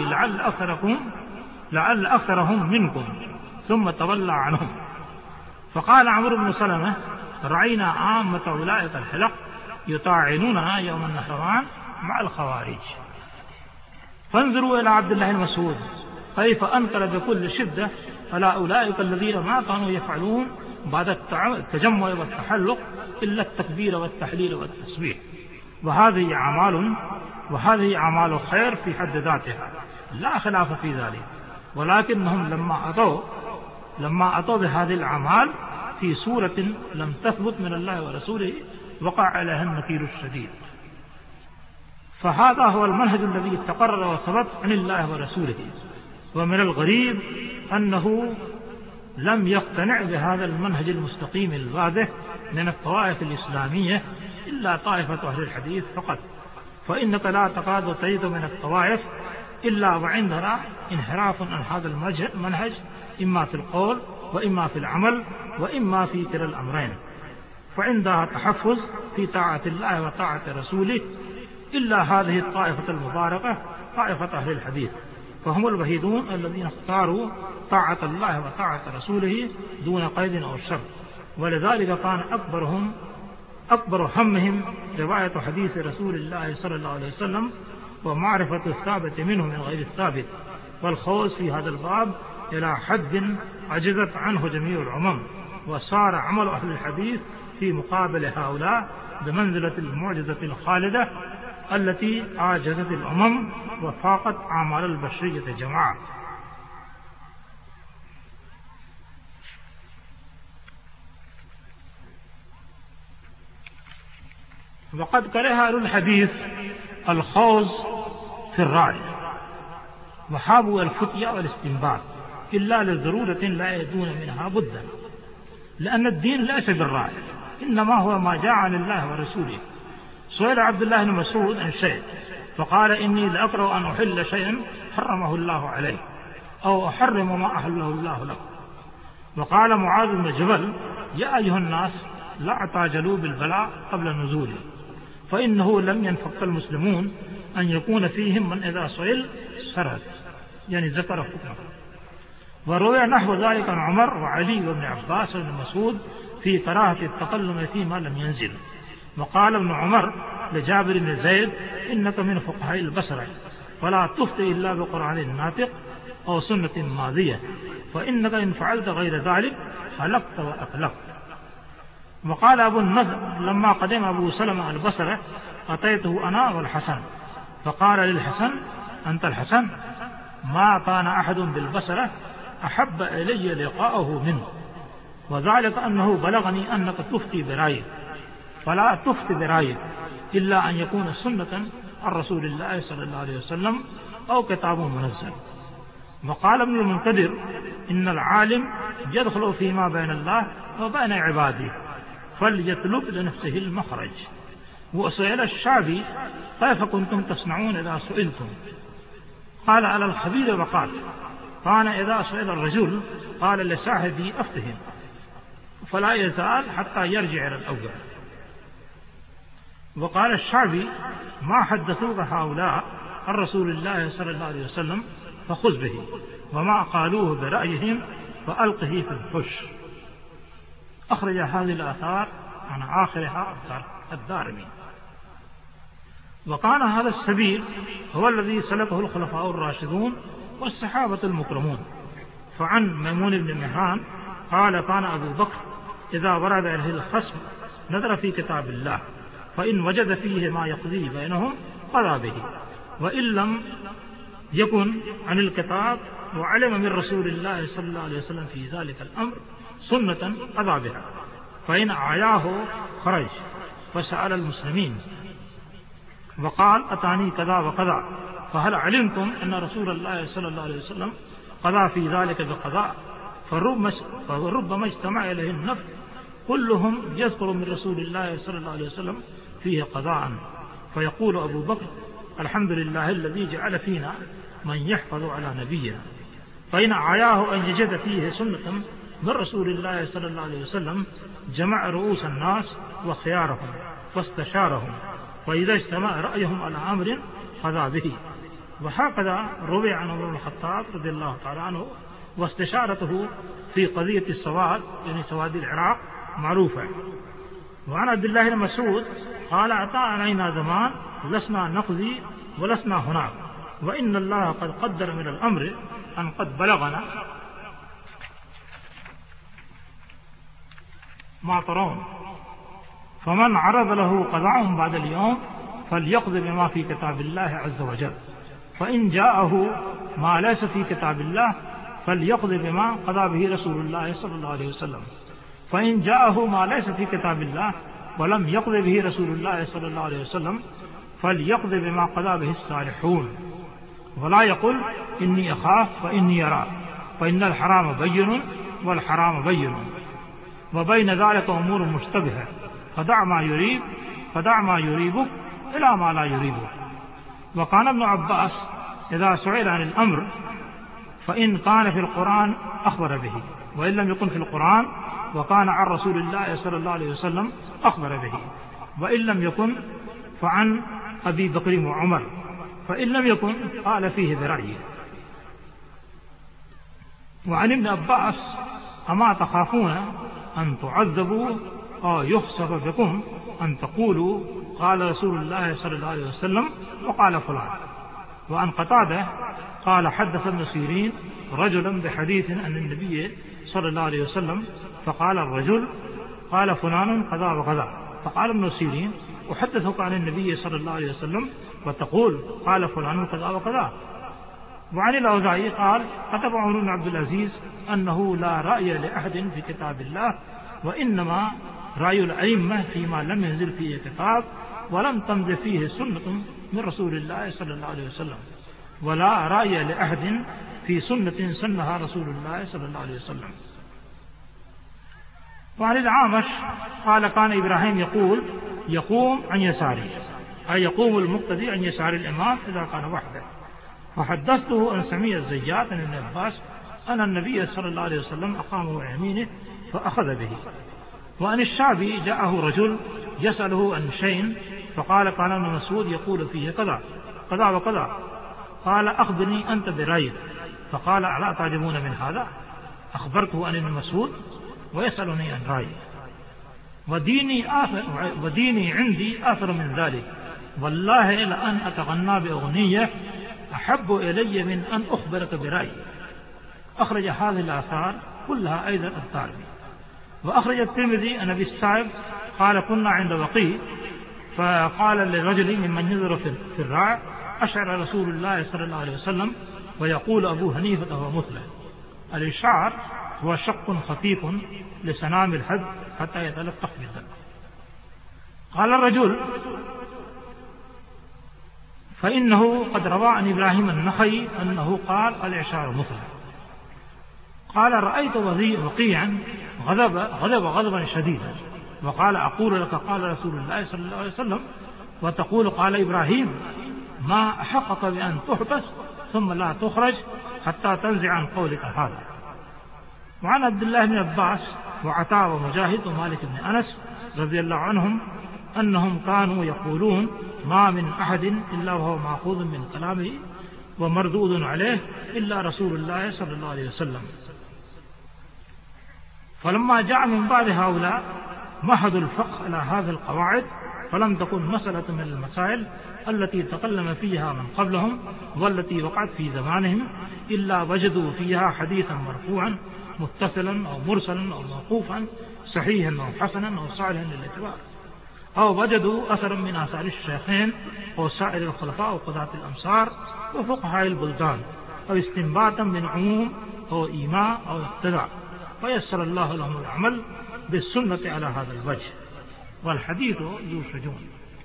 لعل أكثرهم منكم، ثم تولى عنهم. فقال عمرو بن سلمة رأينا عامة أولئك الحلق يطاعنوننا يوم النهروان مع الخوارج. فانظروا إلى عبد الله المسعود كيف أنكر بكل شدة على أولئك الذين ما كانوا يفعلون بعد التجمع والتحلق إلا التكبير والتحليل والتسبيح، وهذه أعمال خير في حد ذاتها لا خلاف في ذلك، ولكنهم لما أتوا بهذه الأعمال في صورة لم تثبت من الله ورسوله وقع عليها النكير الشديد. فهذا هو المنهج الذي تقرر وثبت عن الله ورسوله. ومن الغريب أنه لم يقتنع بهذا المنهج المستقيم الواضح من الطوائف الإسلامية إلا طائفة أهل الحديث فقط، فإنك لا تكاد تجد من الطوائف إلا وعندها انحراف عن هذا المنهج، إما في القول وإما في العمل وإما في كلا الأمرين، فعندها تحفظ في طاعة الله وطاعة رسوله. إلا هذه الطائفة المباركة طائفة أهل الحديث، فهم الوحيدون الذين اختاروا طاعة الله وطاعة رسوله دون قيد أو شرط، ولذلك كان أكبر همهم رواية حديث رسول الله صلى الله عليه وسلم ومعرفة الثابت منه من غير الثابت، والخوض في هذا الباب إلى حد عجزت عنه جميع الأمم، وصار عمل أهل الحديث في مقابل هؤلاء بمنزلة المعجزة الخالدة التي عاجزت الأمم وفاقت أعمال البشرية جماعة. وقد كره أهل الحديث الخوض في الرأي وحابوا الفتية والاستنباط إلا لضرورة لا يدون منها بدا، لأن الدين ليس بالرأي، إنما هو ما جاء عن الله ورسوله. سئل عبد الله بن مسعود عن شيء فقال إني لأكره أن أحل شيئا حرمه الله عليه أو أحرم ما أحله الله له. وقال معاذ بن جبل يا أيها الناس لا تعجلوا بالبلاء قبل نزوله، فإنه لم ينفق المسلمون أن يكون فيهم من إذا سئل سرد، يعني ذكر حكمه. وروي نحو ذلك عن عمر وعلي وابن عباس وابن مسعود في كراهة التكلم فيما لم ينزل. وقال ابن عمر لجابر بن زيد إنك من فقهاء البصرة فلا تفتي إلا بقرآن ناطق أو سنة ماضية، فإنك إن فعلت غير ذلك هلكت وأفلقت. وقال أبو النضر لما قدم أبو سلمة البصرة أتيته أنا والحسن فقال للحسن أنت الحسن؟ ما كان أحد بالبصرة أحب إلي لقاءه منه، وذلك أنه بلغني أنك تفتي برأيك، فلا تفتي برأيك إلا أن يكون سنة عن رسول الله صلى الله عليه وسلم أو كتاب منزل. وقال ابن المنكدر إن العالم يدخل فيما بين الله وبين عباده فليطلب لنفسه المخرج. وسئل الشعبي كيف كنتم تصنعون إذا سئلتم؟ قال على الخبير وقال كان إذا سئل الرجل قال لصاحبي أفتهم، فلا يزال حتى يرجع إلى الأول. وقال الشعبي ما حدثوك هؤلاء عن رسول الله صلى الله عليه وسلم فخذ به، وما قالوه برأيهم فألقه في الحش. أخرج هذه الآثار عن آخرها الدارمي. وكان هذا السبيل هو الذي سلكه الخلفاء الراشدون والصحابة المكرمون. فعن ميمون بن مهران قال كان أبو بكر إذا ورد عليه الخصم نظر في كتاب الله فإن وجد فيه ما يقضي بينهم قضى به، وإن لم يكن عن الكتاب وعلم من رسول الله صلى الله عليه وسلم في ذلك الأمر سنة قضى بها، فإن عياه خرج فسأل المسلمين وقال أتاني كذا وكذا فهل علمتم أن رسول الله صلى الله عليه وسلم قضى في ذلك بقضاء؟ فربما اجتمع إليه النفر كلهم يذكر من رسول الله صلى الله عليه وسلم فيه قضاء، فيقول أبو بكر الحمد لله الذي جعل فينا من يحفظ على نبينا. فإن عياه أن يجد فيه سنة من رسول الله صلى الله عليه وسلم جمع رؤوس الناس وخيارهم واستشارهم، وإذا اجتمع رأيهم على أمر قضى به. وهكذا روي عن عمر بن الخطاب رضي الله تعالى عنه واستشارته في قضية السواد، يعني سواد العراق معروفة. وعن عبد الله بن مسعود قال أتى علينا زمان لسنا نقضي ولسنا هناك، وإن الله قد قدر من الأمر أن قد بلغنا ما ترون، فمن عرض له قضاء بعد اليوم فليقض بما في كتاب الله عز وجل، فإن جاءه ما ليس في كتاب الله فليقض بما قضى به رسول الله صلى الله عليه وسلم، فإن جاءه ما ليس في كتاب الله ولم يقض به رسول الله صلى الله عليه وسلم فليقض بما قضى به الصالحون، ولا يقل إني أخاف فإني أرى، فإن الحرام بين والحرام بين، وبين ذلك أمور مشتبهة، فدع ما يريبك إلى ما لا يريبك. وكان ابن عباس إذا سئل عن الأمر فإن كان في القرآن أخبر به، وإن لم يكن في القرآن وكان عن رسول الله صلى الله عليه وسلم أخبر به، وإن لم يكن فعن أبي بكر وعمر، فإن لم يكن قال فيه برأيه. وعن ابن عباس أما تخافون أن تعذبوا أو يخسف بكم أن تقولوا قال رسول الله صلى الله عليه وسلم وقال فلان. وعن قتادة قال حدث ابن سيرين رجلا بحديث عن النبي صلى الله عليه وسلم، فقال الرجل قال فلان كذا وكذا، فقال ابن سيرين أحدثك عن النبي صلى الله عليه وسلم وتقول قال فلان كذا وكذا. وعن الأوزاعي قال كتب عمر بن عبد العزيز أنه لا رأي لأحد في كتاب الله، وإنما رأي الأئمة فيما لم ينزل فيه كتاب ولم تمض فيه سنة من رسول الله صلى الله عليه وسلم، ولا رأي لأحد في سنة سنها رسول الله صلى الله عليه وسلم. وعن الأعمش قال كان إبراهيم يقوم عن يساره، أي يقوم المقتدي عن يسار الإمام إذا كان وحده. فحدثته أن سمع الزيات عن ابن عباس أن النبي صلى الله عليه وسلم أقامه عن يمينه فأخذ به. وعن الشعبي جاءه رجل يسأله عن شيء فقال كان ابن مسعود يقول فيه كذا كذا وكذا، قال أخبرني أنت برأيك، فقال ألا تعجبون من هذا؟ أخبرته عن ابن مسعود ويسألني عن رأيي، وديني عندي آثر من ذلك، والله لأن أتغنى بأغنية أحب إلي من أن أخبرك برأيي. أخرج هذه الآثار كلها أيضا الدارمي. وأخرج الترمذي عن أبي السائب قال كنا عند وقيع فقال لرجل ممن ينظر في الرعى أشعر رسول الله صلى الله عليه وسلم ويقول أبو حنيفة ومثله. الإشعار هو شق خفيف لسنام الحد حتى يتلطخ بالدم. قال الرجل فإنه قد روى عن إبراهيم النخعي أنه قال الإشعار مثله. قال رأيت وقيعا غضب غضبا شديدا وقال أقول لك قال رسول الله صلى الله عليه وسلم وتقول قال إبراهيم، ما أحقق بأن تحبس ثم لا تخرج حتى تنزع عن قولك هذا. وعن عبد الله بن عباس وعطاء ومجاهد ومالك بن أنس رضي الله عنهم أنهم كانوا يقولون ما من أحد إلا وهو مأخوذ من كلامه ومردود عليه إلا رسول الله صلى الله عليه وسلم. فلما جاء من بعد هؤلاء مهدوا الفقه على هذه القواعد، فلم تكن مسألة من المسائل التي تكلم فيها من قبلهم والتي وقعت في زمانهم إلا وجدوا فيها حديثا مرفوعا متصلا أو مرسلا أو موقوفا صحيحا أو حسنا أو صالحا للاتباع، أو وجدوا أثرا من آثار الشيخين أو سائر الخلفاء وقضاة الأمصار وفقهاء البلدان، أو استنباطا من عموم أو إيماء أو اقتداء، ويسر الله لهم العمل بالسنة على هذا الوجه. والحديث ذو شجون.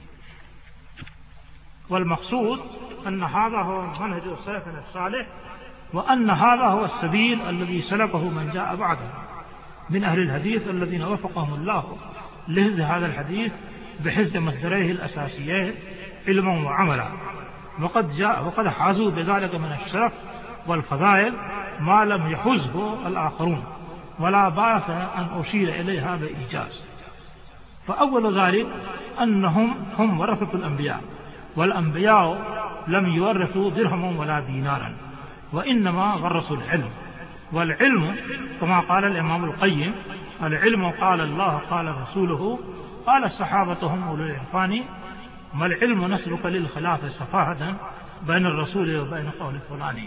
والمقصود أن هذا هو منهج سلفنا الصالح، وأن هذا هو السبيل الذي سلكه من جاء بعده من أهل الحديث الذين وفقهم الله لحفظ هذا الحديث بحفظ مصدريه الأساسيين علما وعملا، وقد حازوا بذلك من الشرف والفضائل ما لم يحزه الآخرون، ولا بأس أن أشير إليها بإيجاز. فأول ذلك أنهم هم ورثة الأنبياء، والأنبياء لم يورثوا درهما ولا دينارا، وإنما ورثوا العلم. والعلم كما قال الإمام القيم العلم قال الله قال رسوله قال الصحابة هم أولو العرفان، ما العلم نسلك للخلاف سفاهة بين الرسول وبين قول فلان.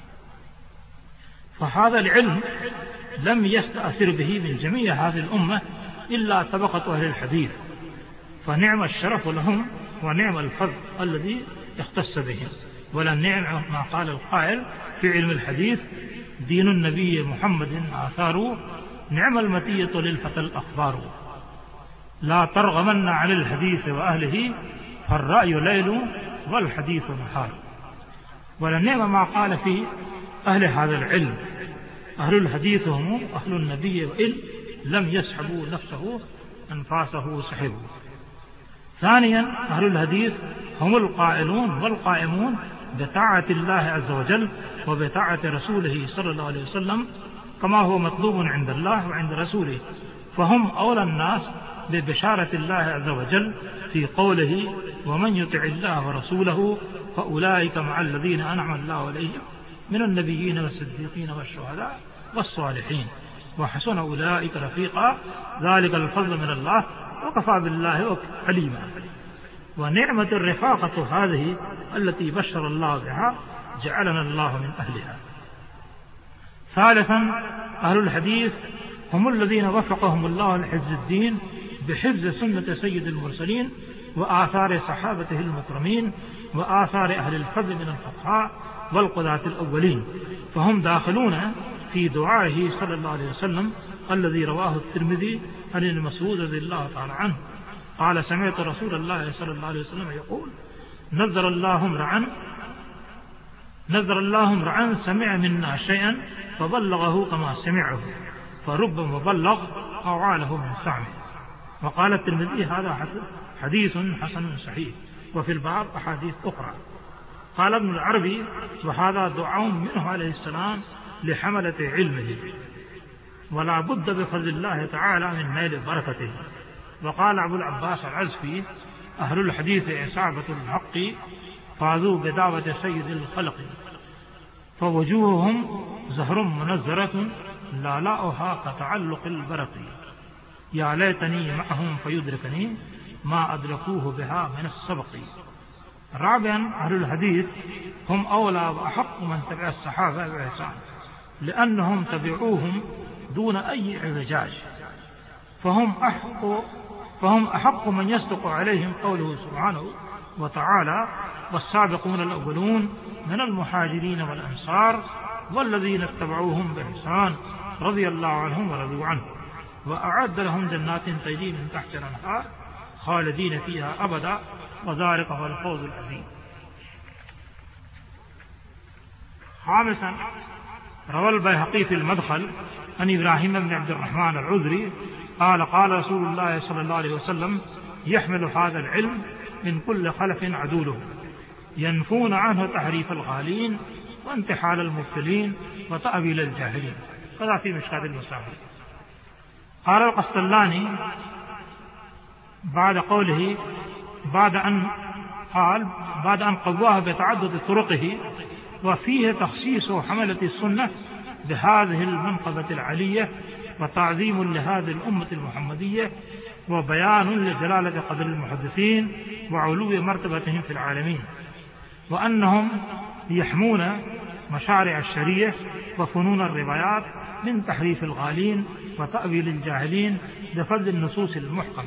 فهذا العلم لم يستأثر به من جميع هذه الأمة إلا طبقة أهل الحديث، فنعم الشرف لهم ونعم الفضل الذي اختص بهم. ولنعم ما قال القائل في علم الحديث: دين النبي محمد آثار، نعم المتية للفتى الأخبار. لا ترغمن عن الحديث وأهله، فالرأي ليل والحديث نهار. ولنعم ما قال في أهل هذا العلم: أهل الحديث هم أهل النبي، وإن لم يسحبوا نفسه أنفاسه سحبوا. ثانيا، أهل الحديث هم القائلون والقائمون بطاعة الله عز وجل وبطاعة رسوله صلى الله عليه وسلم كما هو مطلوب عند الله وعند رسوله، فهم أولى الناس ببشارة الله عز وجل في قوله: ومن يطع الله ورسوله فأولئك مع الذين أنعم الله عليهم من النبيين والصديقين والشهداء والصالحين وحسن أولئك رفيقا، ذلك الفضل من الله وكفى بالله عليما. ونعمة الرفاقة هذه التي بشر الله بها، جعلنا الله من أهلها. ثالثا، أهل الحديث هم الذين وفقهم الله لحفظ الدين بحفظ سنة سيد المرسلين وآثار صحابته المكرمين وآثار أهل الفضل من الفقهاء والقضاة الأولين، فهم داخلون في دعائه صلى الله عليه وسلم الذي رواه الترمذي عن المسعود رضي الله تعالى عنه قال: سمعت رسول الله صلى الله عليه وسلم يقول: نذر الله امرأ سمع منا شيئا فبلغه كما سمعه، فرب مبلغ أوعاله من سعمه. وقال الترمذي: هذا حديث حسن صحيح، وفي البعض أحاديث أخرى. قال ابن العربي: وهذا دعاء منه عليه السلام لحملة علمه، ولا بد بفضل الله تعالى من نيل بركته. وقال أبو العباس العزفي: أهل الحديث إصابة الحق، فاذوا بدعوة سيد الخلق، فوجوههم زهر منزرة لالاؤها كتعلق البرق، يا ليتني معهم فيدركني ما أدركوه بها من السبق. رابعا، أهل الحديث هم أولى وأحق من تبع الصحابة بإحسان، لأنهم تبعوهم دون أي اعوجاج، فهم أحق من يصدق عليهم قوله سبحانه وتعالى: والسابقون الأولون من المهاجرين والأنصار والذين اتبعوهم بإحسان رضي الله عنهم ورضوا عنه، وأعد لهم جنات تجري من تحت الأنهار خالدين فيها أبدا، وذلك هو الفوز العظيم. خامسا، روى البيهقي في المدخل عن إبراهيم بن عبد الرحمن العذري قال: قال رسول الله صلى الله عليه وسلم: يحمل هذا العلم من كل خلف عدوله، ينفون عنه تحريف الغالين وانتحال المبتلين وتأويل الجاهلين. هذا في مشكاة المصابيح. قال القسطلاني بعد قوله بعد أن قواه بتعدد طرقه، وفيه تخصيص حملة السنة بهذه المنقبة العلية وتعظيم لهذه الأمة المحمدية، وبيان لجلالة قدر المحدثين وعلو مرتبتهم في العالمين، وأنهم يحمون مشارع الشريعة وفنون الروايات من تحريف الغالين وتأويل الجاهلين بفضل النصوص المحكمة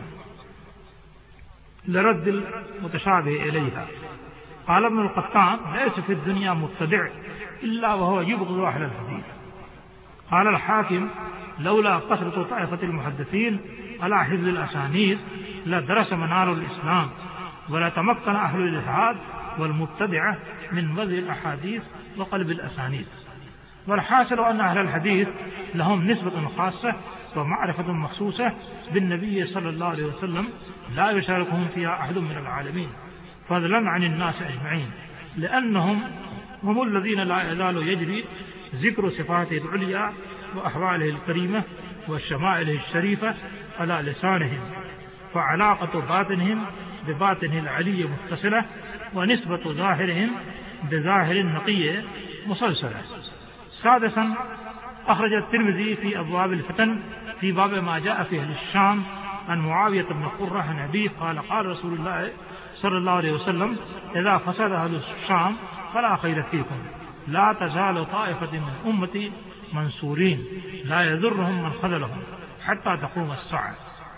لرد المتشابه إليها. قال ابن القطان: ليس في الدنيا مبتدع إلا وهو يبغض أهل الحديث. قال الحاكم: لولا كثرة طائفة المحدثين على حفظ الأسانيد لدرس منار الإسلام، ولا تمكن أهل الإلحاد والمبتدعة من وضع الأحاديث وقلب الأسانيد. والحاصل أن أهل الحديث لهم نسبة خاصة ومعرفة مخصوصة بالنبي صلى الله عليه وسلم لا يشاركهم فيها أحد من العالمين، فضلا عن الناس أجمعين، لأنهم هم الذين لا يزال يجري ذكر صفاته العليا وأحواله الكريمة وشمائله الشريفة على لسانهم، فعلاقة باطنهم بباطنه العلي متصلة، ونسبة ظاهرهم بظاهر النقي مسلسلة. سادسا، أخرج الترمذي في أبواب الفتن في باب ما جاء في أهل الشام عن معاوية بن قرة عن أبيه قال: قال رسول الله صلى الله عليه وسلم: إذا فسد أهل الشام فلا خير فيكم، لا تزال طائفة من أمتي منصورين لا يضرهم من خذلهم حتى تقوم الساعة.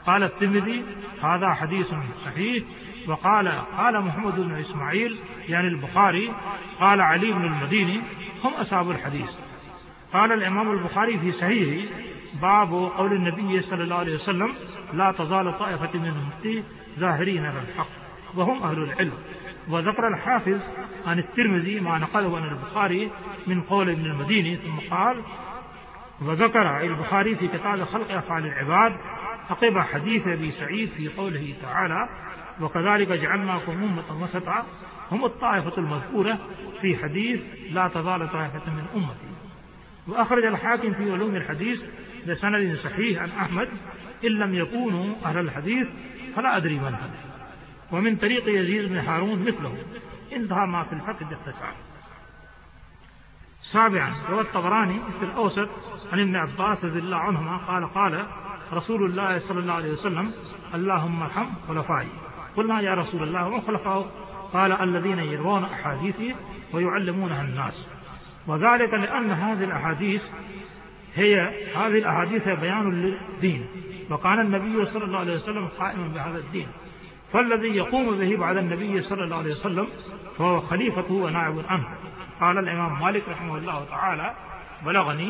قال الترمذي هذا حديث صحيح. قال محمد بن إسماعيل يعني البخاري قال علي بن المديني هم أصحاب الحديث. قال الإمام البخاري في صحيحه باب قول النبي صلى الله عليه وسلم لا تزال طائفة من أمتي ظاهرين على الحق وهم أهل العلم. وذكر الحافظ عن الترمذي ما نقله عن البخاري من قول ابن المديني ثم قال وذكر البخاري في كتاب خلق أفعال العباد عقب حديث أبي سعيد في قوله تعالى وكذلك جعلناكم أمة وسطا هم الطائفة المذكورة في حديث لا تزال طائفة من أمتي. وأخرج الحاكم في علوم الحديث بسند صحيح عن أحمد إن لم يكونوا أهل الحديث فلا أدري من هم. ومن طريق يزيد بن هارون مثله انتهى ما في الفتح باختصار. سابعا روى الطبراني في الأوسط عن ابن عباس رضي الله عنهما قال رسول الله صلى الله عليه وسلم اللهم ارحم خلفائي. قلنا يا رسول الله ومن خلفائه؟ قال الذين يروون أحاديثي ويعلمونها الناس. وذلك لأن هذه الأحاديث بيان للدين وكان النبي صلى الله عليه وسلم قائما بهذا الدين فالذي يقوم به بعد النبي صلى الله عليه وسلم فهو خليفته ونائب عنه. قال الإمام مالك رحمه الله تعالى بلغني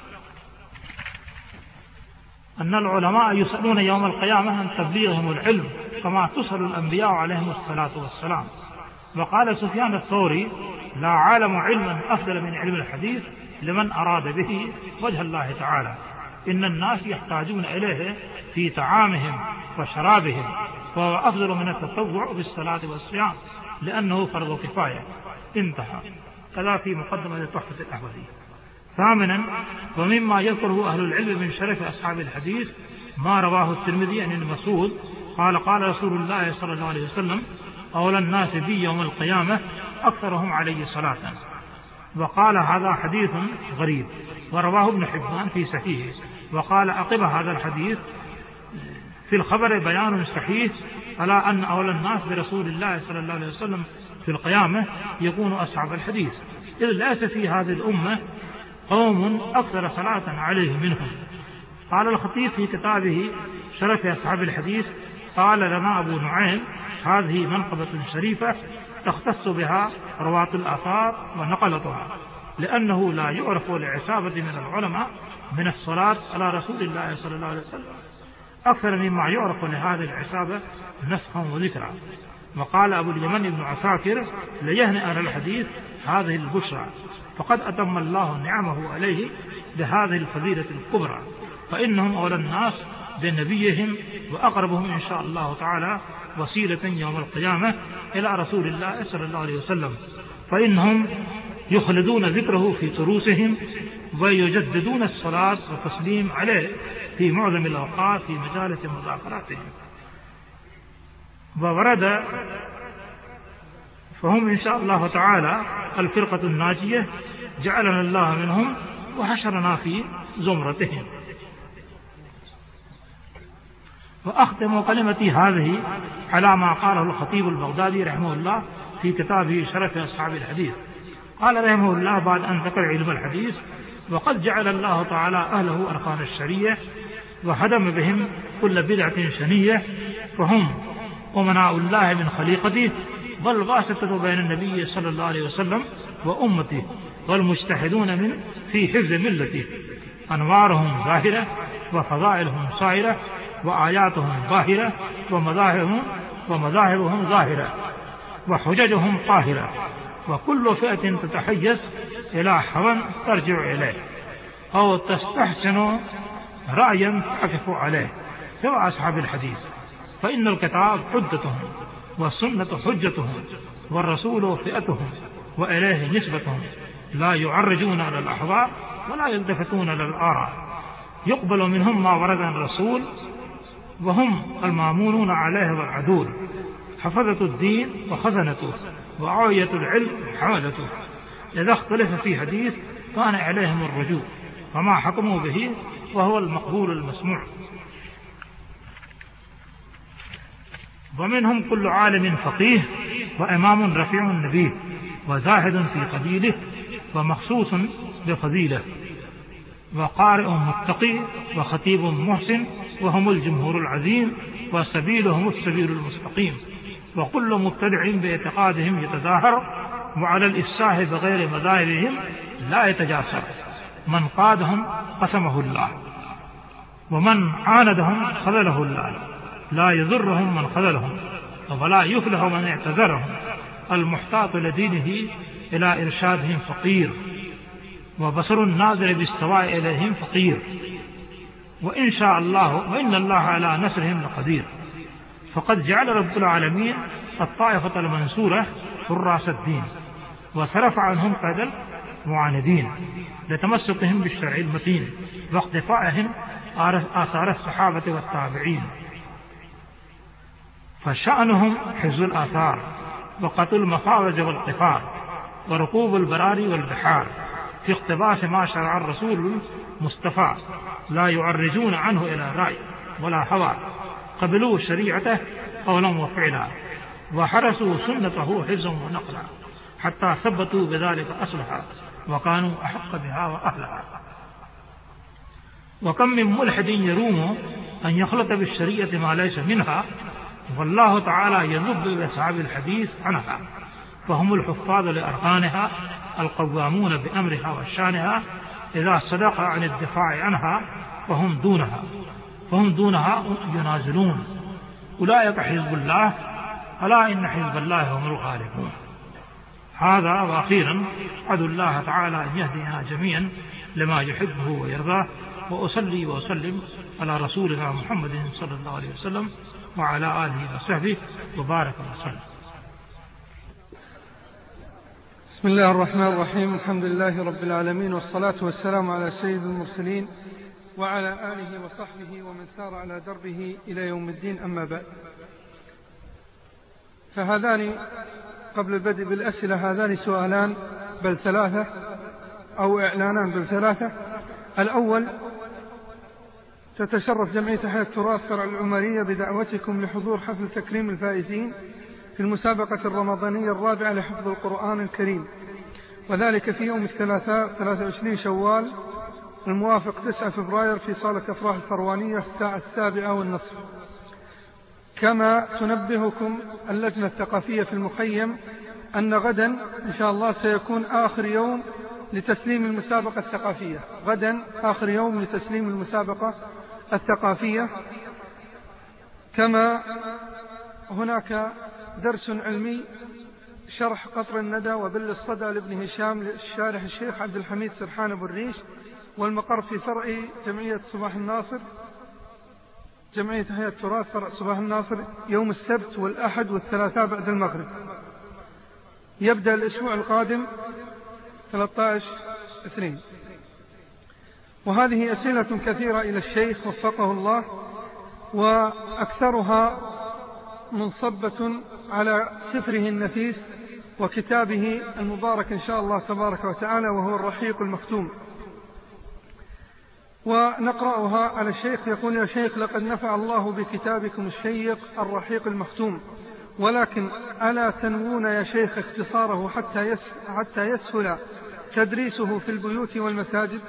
أن العلماء يسألون يوم القيامة عن تبليغهم العلم كما تسأل الأنبياء عليهم الصلاة والسلام. وقال سفيان الثوري لا عالم علما أفضل من علم الحديث لمن أراد به وجه الله تعالى إن الناس يحتاجون إليه في طعامهم وشرابهم فهو أفضل من التطوع بالصلاة والصيام لأنه فرض كفاية. انتهى. كذا في مقدمة تحفة الأحوذي. ثامنا ومما يذكره أهل العلم من شرف أصحاب الحديث ما رواه الترمذي عن المسعود قال رسول الله صلى الله عليه وسلم أولى الناس بي يوم القيامة أكثرهم عليه صلاة. وقال هذا حديث غريب. ورواه ابن حبان في صحيحه وقال عقب هذا الحديث في الخبر بيان صحيح على أن أولى الناس برسول الله صلى الله عليه وسلم في القيامة يكون أصحاب الحديث إذ ليس في هذه الأمة قوم أكثر صلاة عليه منهم. قال الخطيب في كتابه شرف أصحاب الحديث قال لنا أبو نعيم هذه منقبة شريفة تختص بها رواة الآثار ونقلتها لأنه لا يعرف لعصابة من العلماء من الصلاة على رسول الله صلى الله عليه وسلم أكثر مما يعرف لهذه العصابة نسخا وذكرا. وقال أبو اليمن بن عساكر ليهنئ أهل الحديث هذه البشرى فقد أتم الله نعمه عليه بهذه الفضيلة الكبرى فإنهم أولى الناس بنبيهم وأقربهم إن شاء الله تعالى وسيلة يوم القيامة إلى رسول الله صلى الله عليه وسلم فإنهم يخلدون ذكره في تروسهم ويجددون الصلاة والتسليم عليه في معظم الأوقات في مجالس مذاكراتهم. وورد فهم إن شاء الله تعالى الفرقة الناجية جعلنا الله منهم وحشرنا في زمرتهم. وأختم كلمتي هذه على ما قاله الخطيب البغدادي رحمه الله في كتابه شرف أصحاب الحديث. قال رحمه الله بعد أن ذكر علم الحديث وقد جعل الله تعالى أهله أركان الشريعة وهدم بهم كل بدعة شنية فهم أمناء الله من خليقته والواسطة بين النبي صلى الله عليه وسلم وأمته والمجتهدون من في حفظ ملته أنوارهم ظاهرة وفضائلهم صائرة وآياتهم ظاهرة ومذاهبهم ظاهرة وحججهم طاهرة وكل فئة تتحيز إلى هوى ترجع إليه أو تستحسن رأيا تعكف عليه سواء أصحاب الحديث فإن الكتاب حجتهم والسنة حجتهم والرسول فئتهم وإليه نسبتهم لا يعرجون على الأحوال ولا يلتفتون للآراء يقبل منهم ما ورد عن الرسول وهم المامونون عليه والعدول حفظة الدين وخزنته وعوية العلم حملته إذا اختلف في حديث كان عليهم الرجوع وما حكموا به وهو المقبول المسموع. ومنهم كل عالم فقيه وإمام رفيع نبيه وزاهد في قبيله ومخصوص بفضيله وقارئ متقي وخطيب محسن وهم الجمهور العظيم وسبيلهم السبيل المستقيم. وكل مبتدع باعتقادهم يتظاهر وعلى الإفساح بغير مذاهبهم لا يتجاسر. من قادهم قسمه الله ومن عاندهم خذله الله. لا يضرهم من خذلهم ولا يفلح من اعتذرهم. المحتاط لدينه إلى إرشادهم فقير وبصر الناظر بالسواء إليهم فقير. وإن شاء الله وإن الله على نصرهم لقدير. فقد جعل رب العالمين الطائفة المنصورة حراس الدين وصرف عنهم قيد المعاندين لتمسكهم بالشرع المتين واقتفائهم آثار الصحابة والتابعين. فشأنهم حفظ الآثار وقتل المفاوز والقفار وركوب البراري والبحار في اقتباس ما شرع الرسول المصطفى. لا يعرجون عنه إلى رأي ولا هوى. قبلوا شريعته قولا وفعلا وحرسوا سنته حفظا ونقلا حتى ثبتوا بذلك أصلها وكانوا أحق بها وأهلها. وكم من ملحد يروم أن يخلط بالشريعة ما ليس منها والله تعالى يذب بأصحاب الحديث عنها. فهم الحفاظ لأركانها القوامون بأمرها وشانها إذا صدق عن الدفاع عنها فهم دونها ينازلون. أولئك حزب الله ألا إن حزب الله هم الغالبون. هذا وأخيرا أدعو الله تعالى أن يهدينا جميعا لما يحبه ويرضاه. وأصلي وأسلم على رسولنا محمد صلى الله عليه وسلم وعلى آله وصحبه وبارك وسلم. بسم الله الرحمن الرحيم. الحمد لله رب العالمين والصلاة والسلام على سيد المرسلين وعلى آله وصحبه ومن سار على دربه إلى يوم الدين. أما بعد، فهذان قبل البدء بالأسئلة هذان سؤالان بل ثلاثة أو إعلانان بل ثلاثة. الأول: تتشرف جمعية حياة التراث فرع العمرية بدعوتكم لحضور حفل تكريم الفائزين في المسابقة الرمضانية الرابعة لحفظ القرآن الكريم، وذلك في يوم الثلاثاء 23 شوال الموافق 9 فبراير في صالة أفراح الفروانية الساعة 7:30. كما تنبهكم اللجنة الثقافية في المخيم أن غدا إن شاء الله سيكون آخر يوم لتسليم المسابقة الثقافية. غدا آخر يوم لتسليم المسابقة الثقافية. كما هناك درس علمي شرح قطر الندى وبل الصدى لابن هشام للشارح الشيخ عبد الحميد سرحان أبو الريش، والمقر في فرع جمعية صباح الناصر، جمعية حياة التراث فرع صباح الناصر، يوم السبت والأحد والثلاثاء بعد المغرب. يبدأ الأسبوع القادم 13/2. وهذه أسئلة كثيرة إلى الشيخ وفقه الله، وأكثرها منصبة على سفره النفيس وكتابه المبارك إن شاء الله تبارك وتعالى، وهو الرحيق المختوم. ونقرأها على الشيخ. يقول: يا شيخ، لقد نفع الله بكتابكم الشيق الرحيق المختوم، ولكن ألا تنوون يا شيخ اختصاره حتى يسهل تدريسه في البيوت والمساجد؟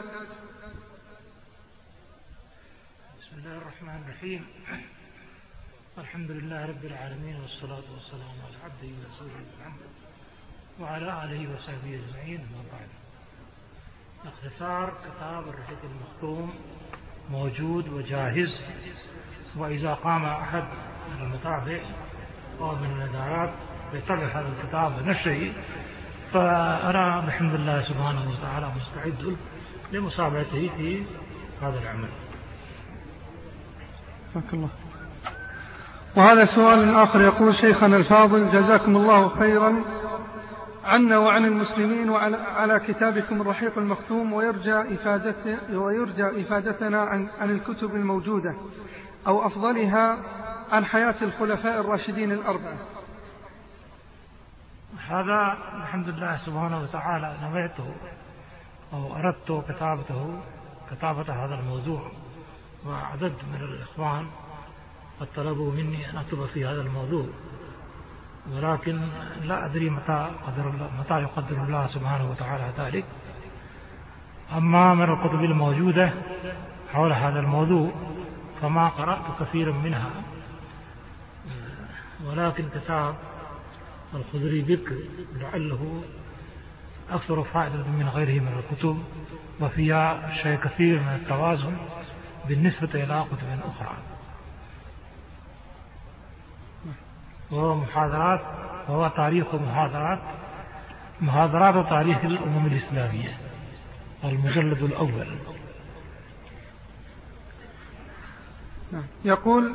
بسم الله الرحمن الرحيم. الحمد لله رب العالمين والصلاة والسلام على عبده ورسوله محمد وعلى آله وصحبه أجمعين. ما بعد، اختصار كتاب الرحيق المختوم موجود وجاهز، وإذا قام أحد من المتابع أو من الإدارات بطبع هذا الكتاب ونشره فأنا بحمد الله سبحانه وتعالى مستعد لمساعدته في هذا العمل. بارك الله. وهذا سؤال آخر يقول: شيخنا الفاضل، جزاكم الله خيرا عنا وعن المسلمين وعلى كتابكم الرحيق المختوم، ويرجى إفادتنا عن الكتب الموجودة أو أفضلها عن حياة الخلفاء الراشدين الأربعة. هذا الحمد لله سبحانه وتعالى نويته أو أردت كتابة هذا الموضوع، وعدد من الإخوان قد طلبوا مني أن أكتب في هذا الموضوع، ولكن لا أدري متى يقدر الله سبحانه وتعالى ذلك. أما من الكتب الموجودة حول هذا الموضوع فما قرأت كثيرا منها، ولكن كتاب الخضري بكر لعله أكثر فائدة من غيره من الكتب، وفيها شيء كثير من التوازن بالنسبة إلى كتب أخرى. وهو محاضرات، وهو تاريخ محاضرات تاريخ الأمم الإسلامية، المجلد الأول. يقول: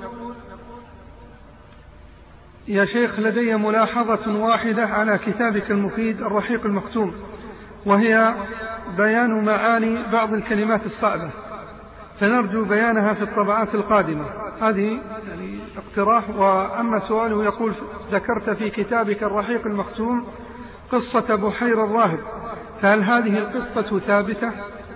يا شيخ، لدي ملاحظة واحدة على كتابك المفيد الرحيق المختوم، وهي بيان معاني بعض الكلمات الصعبة، فنرجو بيانها في الطبعات القادمة. هذه يعني اقتراح. وأما سؤاله يقول: ذكرت في كتابك الرحيق المختوم قصة بحير الراهب، فهل هذه القصة ثابتة؟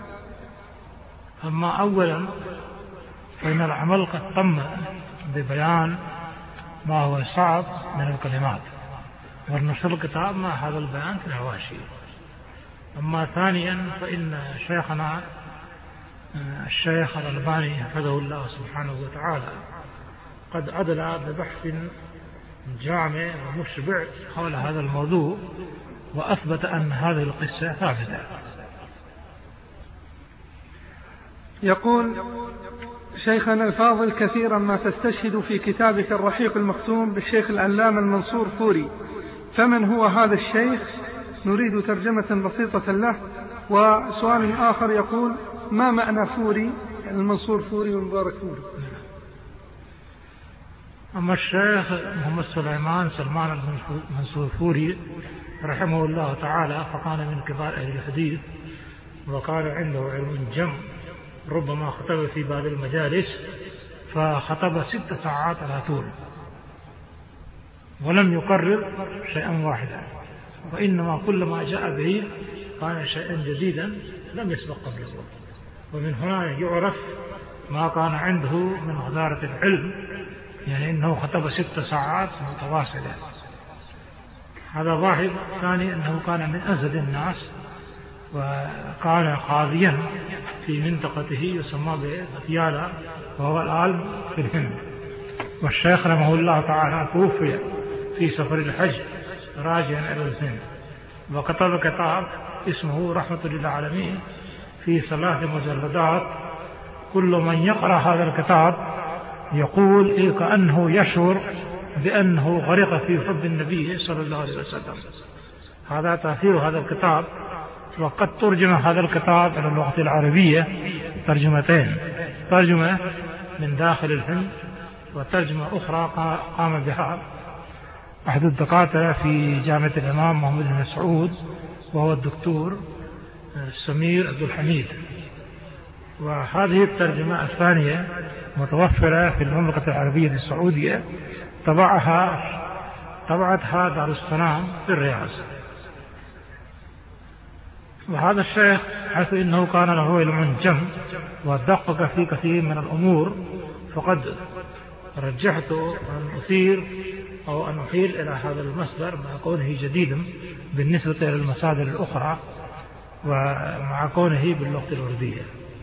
أما أولا فإن العمل قد تم ببيان ما هو صعب من الكلمات، ونشر الكتاب مع هذا البيان في الحواشي. أما ثانيا فإن شيخنا الشيخ الألباني حفظه الله سبحانه وتعالى قد أدلى ببحث جامع ومشبع حول هذا الموضوع، وأثبت أن هذه القصة ثابتة. يقول: شيخنا الفاضل، كثيرا ما تستشهد في كتابك الرحيق المختوم بالشيخ العلامة المنصور فوري، فمن هو هذا الشيخ؟ نريد ترجمة بسيطة له. وسؤال آخر يقول: ما معنى فوري؟ يعني المنصور فوري والمبارك فوري. أما الشيخ محمد سلمان المنصور فوري رحمه الله تعالى فكان من كبار أهل الحديث، وكان عنده علم جم، ربما خطب في بعض المجالس فخطب 6 ساعات على طول، ولم يكرر شيئا واحدا، وإنما كل ما جاء به كان شيئا جديدا لم يسبق قبله. ومن هنا يعرف ما كان عنده من غزارة العلم، يعني إنه خطب 6 ساعات متواصلة. هذا واحد. ثاني أنه كان من أزهد الناس، وكان قاضيا في منطقته يسمى بغتيالا، وهو الآن في الهند. والشيخ رحمه الله تعالى توفي في سفر الحج راجعا إلى الهند، وكتب كتاب اسمه رحمة للعالمين في 3 مجلدات. كل من يقرأ هذا الكتاب يقول كأنه يشعر بأنه غرق في حب النبي صلى الله عليه وسلم. هذا تأثير هذا الكتاب. وقد ترجم هذا الكتاب إلى اللغة العربية ترجمتين: ترجمة من داخل الهند، وترجمة أخرى قام بها أحد الدكاترة في جامعة الإمام محمد بن سعود، وهو الدكتور سمير عبد الحميد. وهذه الترجمة الثانية متوفرة في المملكة العربية السعودية، طبعتها دار السلام في الرياض. وهذا الشيخ حيث إنه كان له علم جم ودقق في كثير من الأمور، فقد رجحت أن أثير أو أن أحيل إلى هذا المصدر مع كونه جديدا بالنسبة إلى المصادر الأخرى، ومع كونه باللغة الأردية.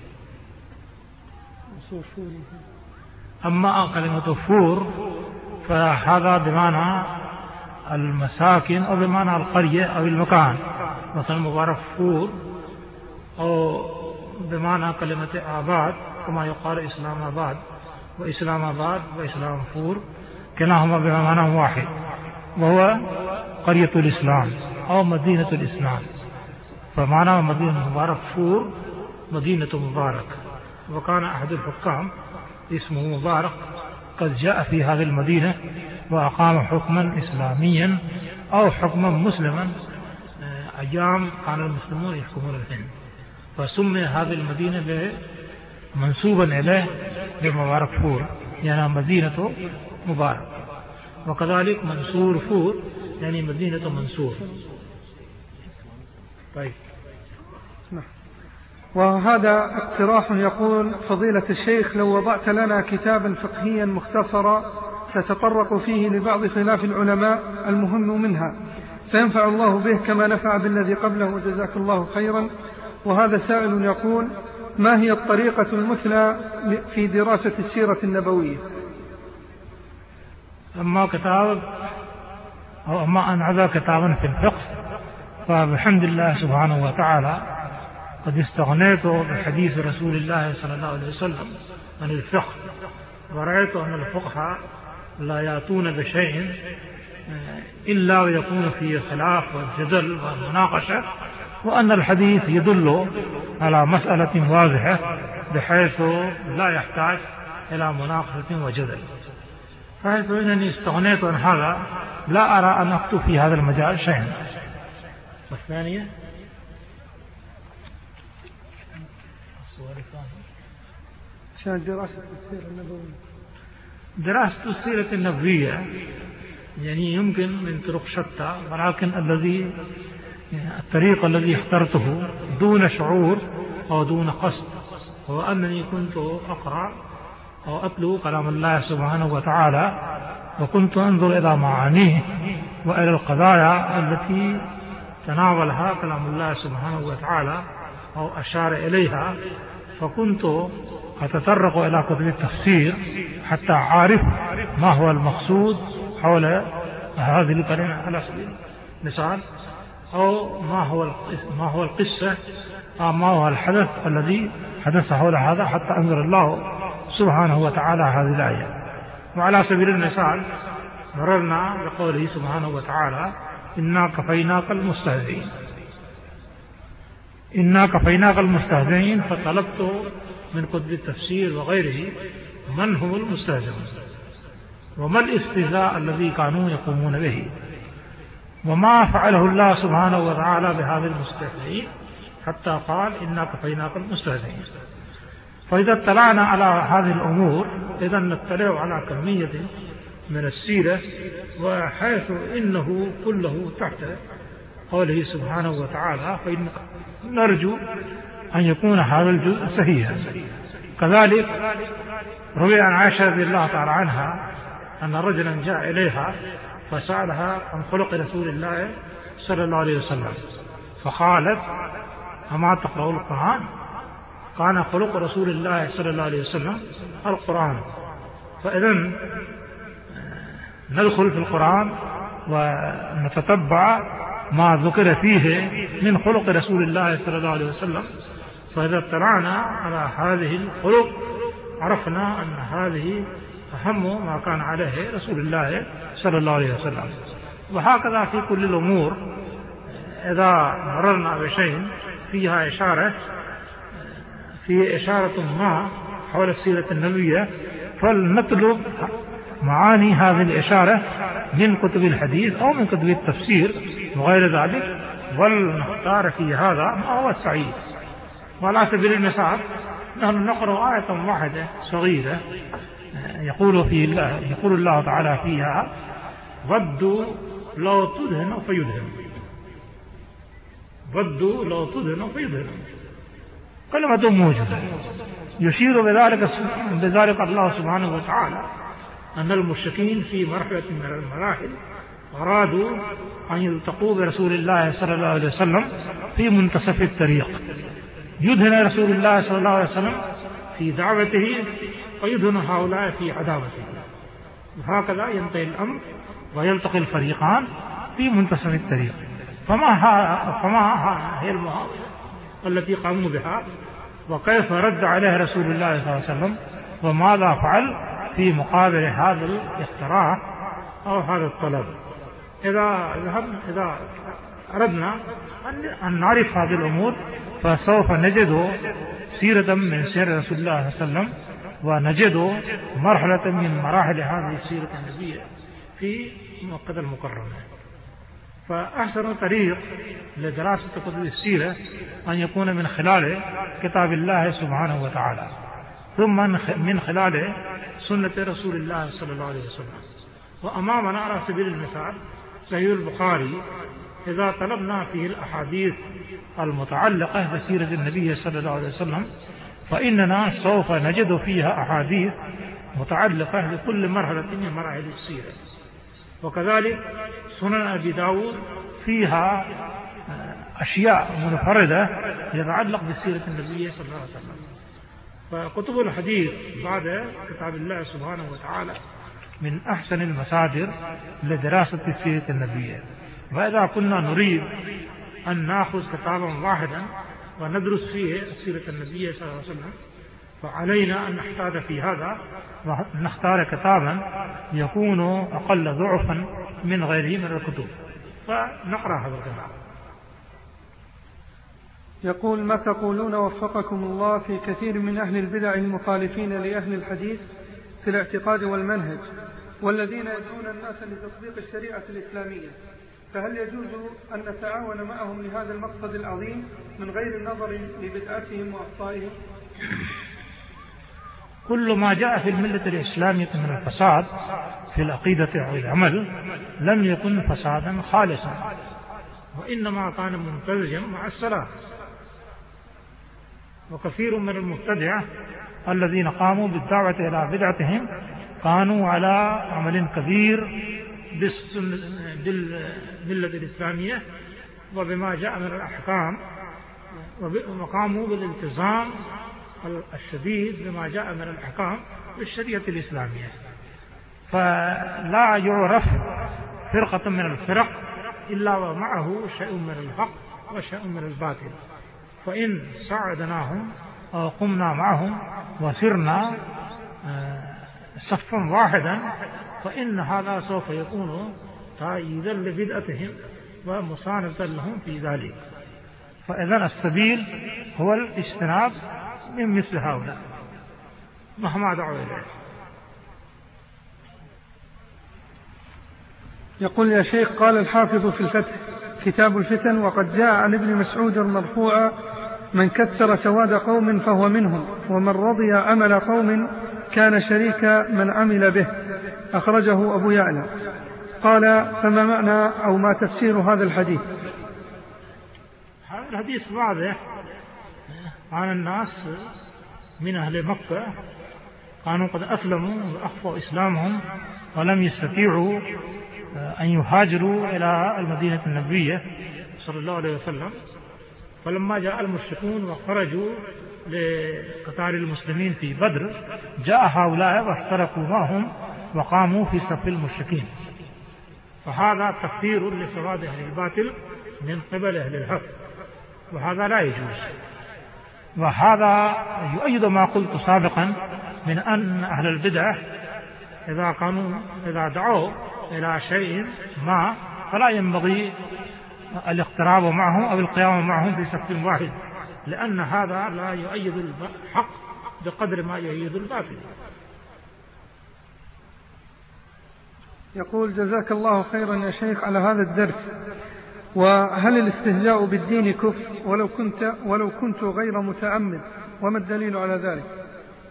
أما كلمة فور فهذا بمعنى المساكن أو بمعنى القرية أو المكان، مثلا مبارك فور، أو بمعنى كلمة آباد كما يقال إسلام آباد وإسلام آباد وإسلام فور، كلاهما بمعنى واحد، وهو قرية الإسلام أو مدينة الإسلام. فمعنى مدينة مبارك فور مدينة مبارك. وكان أحد الحكام اسمه مبارك قد جاء في هذه المدينة وأقام حكما إسلاميا أو حكما مسلما أيام كان المسلمون يحكمون الهند، فسمي هذه المدينة منسوبا إليه بمبارك فور، يعني مدينة مبارك. وكذلك منصور فور يعني مدينة منصور. طيب. وهذا اقتراح. يقول: فضيلة الشيخ، لو وضعت لنا كتابا فقهيا مختصرا تتطرق فيه لبعض خلاف العلماء المهم منها، فينفع الله به كما نفع بالذي قبله، وجزاك الله خيرا. وهذا سائل يقول: ما هي الطريقة المثلى في دراسة السيرة النبوية؟ أما كتاب أو أما أن هذا كتابا في الفقه، فبحمد الله سبحانه وتعالى قد استغنيت بحديث رسول الله صلى الله عليه وسلم عن الفقه، ورأيت أن الفقهاء لا يأتون بشيء إلا ويكون فيه خلاف والجدل والمناقشة، وأن الحديث يدل على مسألة واضحة بحيث لا يحتاج إلى مناقشة وجدل. فحيث أنني استغنيت عن هذا لا أرى أن أكتب في هذا المجال شيئا. الثانية عشان دراسة السيرة النبوية. دراسة السيرة النبوية يعني يمكن من طرق شتى، ولكن الطريق الذي اخترته دون شعور أو دون قصد هو أنني كنت أقرأ أو أتلو كلام الله سبحانه وتعالى، وكنت أنظر إلى معانيه وإلى القضايا التي تناولها كلام الله سبحانه وتعالى أو أشار إليها، فكنت أتطرق إلى كتب التفسير حتى أعرف ما هو المقصود حول هذه الكلمة على سبيل المثال، أو ما هو القصة أو ما هو الحدث الذي حدث حول هذا، حتى أنزل الله سبحانه وتعالى هذه الآية. وعلى سبيل المثال مررنا بقوله سبحانه وتعالى: إنا كفيناك المستهزئين. إنا كفيناك المستهزئين، فطلبت من كتب التفسير وغيره من هم المستهزئون، وما الاستهزاء الذي كانوا يقومون به، وما فعله الله سبحانه وتعالى بهذه المستهزئين، حتى قال: إنا كفيناك المستهزئين. فإذا اطلعنا على هذه الأمور إذا نطلع على كمية من السيرة، وحيث إنه كله تحت قوله سبحانه وتعالى، فإن نرجو أن يكون هذا الجزء صحيحا. كذلك روي عن عائشة رضي الله تعالى عنها أن رجلا جاء إليها فسألها عن خلق رسول الله صلى الله عليه وسلم، فقالت: أما تقرأ القرآن؟ كان خلق رسول الله صلى الله عليه وسلم القرآن. فإذا ندخل في القرآن ونتتبع ما ذكر فيه من خلق رسول الله صلى الله عليه وسلم، فإذا اطلعنا على هذه الخلق عرفنا أن هذه أهم ما كان عليه رسول الله صلى الله عليه وسلم. وهكذا في كل الأمور إذا مررنا بشيء فيها إشارة ما حول السيرة النبوية، فلنطلب معاني هذه الإشارة من كتب الحديث أو من كتب التفسير وغير ذلك، ولنختار في هذا ما هو السعيد. وعلى سبيل المثال نحن نقرأ آية واحدة صغيرة يقول الله تعالى فيها: ودوا لو تدهن فيدهن. ودوا لو تدهن فيدهن، كلمة موجزة يشير بذلك الله سبحانه وتعالى أن المشركين في مرحلة من المراحل أرادوا أن يلتقوا برسول الله صلى الله عليه وسلم في منتصف الطريق، يدهن رسول الله صلى الله عليه وسلم في دعوته ويدهن هؤلاء في عداوته، وهكذا ينتهي الأمر ويلتقي الفريقان في منتصف الطريق. فما هي المحاولة التي قاموا بها، وكيف رد عليه رسول الله صلى الله عليه وسلم، وماذا فعل في مقابل هذا الاقتراح أو هذا الطلب. إذا أردنا أن نعرف هذه الأمور فسوف نجد سيرة من سير رسول الله صلى الله عليه وسلم، ونجد مرحلة من مراحل هذه السيرة النبوية في مكة المكرمة. فأحسن طريق لدراسة كتب السيرة أن يكون من خلال كتاب الله سبحانه وتعالى، ثم من خلال سنة رسول الله صلى الله عليه وسلم. وأمامنا على سبيل المثال صحيح البخاري، إذا طلبنا فيه الأحاديث المتعلقة بسيرة النبي صلى الله عليه وسلم فإننا سوف نجد فيها أحاديث متعلقة بكل مرحلة من مراحل السيرة. وكذلك سنن أبي داود فيها أشياء منفردة يتعلق بسيرة النبي صلى الله عليه وسلم. فكتب الحديث بعد كتاب الله سبحانه وتعالى من أحسن المصادر لدراسة سيرة النبي. فإذا كنا نريد أن نأخذ كتابا واحدا وندرس فيه سيرة النبي صلى الله عليه وسلم فعلينا أن نحتاج في هذا ونختار كتابا يكون أقل ضعفا من غيره من الكتب فنقرأ هذا الكتاب. يقول: ما تقولون وفقكم الله في كثير من أهل البدع المخالفين لأهل الحديث في الاعتقاد والمنهج والذين يدعون الناس لتطبيق الشريعة الإسلامية، فهل يجوز أن نتعاون معهم لهذا المقصد العظيم من غير النظر لبدعتهم وأخطائهم؟ كل ما جاء في الملة الإسلامية من الفساد في العقيدة أو العمل لم يكن فسادا خالصا، وإنما كان ممتزجا مع السلام. وكثير من المبتدعة الذين قاموا بالدعوة إلى بدعتهم كانوا على عمل كبير بالملة الإسلامية وبما جاء من الأحكام، وقاموا بالالتزام الشديد بما جاء من الأحكام بالشريعة الإسلامية. فلا يعرف فرقة من الفرق إلا ومعه شيء من الحق وشيء من الباطل، فإن ساعدناهم أو قمنا معهم وسرنا صفا واحدا فإن هذا سوف يكون تأييدا لبدعتهم ومساندا لهم في ذلك. فإذا السبيل هو الاجتناب من مثل هؤلاء مهما دعوا إليه. يقول: يا شيخ، قال الحافظ في الفتح كتاب الفتن: وقد جاء عن ابن مسعود مرفوعا: من كثر سواد قوم فهو منهم، ومن رضي عمل قوم كان شريك من عمل به. أخرجه أبو يعلى. قال: فما معنى أو ما تفسير هذا الحديث؟ هذا الحديث واضح عن الناس من أهل مكة كانوا قد أسلموا وأخفوا إسلامهم ولم يستطيعوا أن يهاجروا إلى المدينة النبوية صلى الله عليه وسلم. فلما جاء المشركون وخرجوا لقتال المسلمين في بدر جاء هؤلاء واشتركوا معهم وقاموا في صف المشركين. فهذا تكفير لسواد أهل الباطل من قبل أهل الحق، وهذا لا يجوز. وهذا يؤيد ما قلت سابقا من أن أهل البدع إذا دعوا إلى شيء ما فلا ينبغي الاقتراب معهم أو القيام معهم في صف واحد، لأن هذا لا يؤيد الحق بقدر ما يؤيد الباطل. يقول: جزاك الله خيرا يا شيخ على هذا الدرس. وهل الاستهزاء بالدين كفر ولو كنت غير متعمد؟ وما الدليل على ذلك؟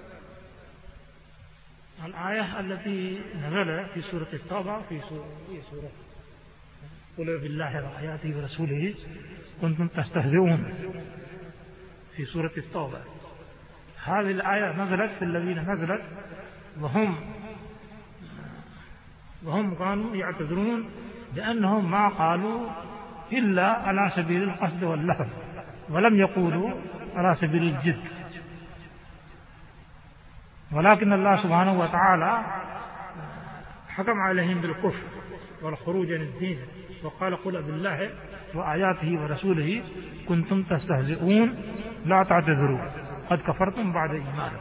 الآية التي نزل في سورة التوبة في سورة قل بالله وآياته ورسوله كنتم تستهزئون في سورة التوبة. هذه الآية نزلت في الذين نزلت وهم كانوا يعتذرون بأنهم ما قالوا إلا على سبيل القصد واللفظ ولم يقولوا على سبيل الجد. ولكن الله سبحانه وتعالى حكم عليهم بالكفر والخروج عن الدين وقال قل بالله وآياته ورسوله كنتم تستهزئون لا تعتذروا قد كفرتم بعد إيمانكم.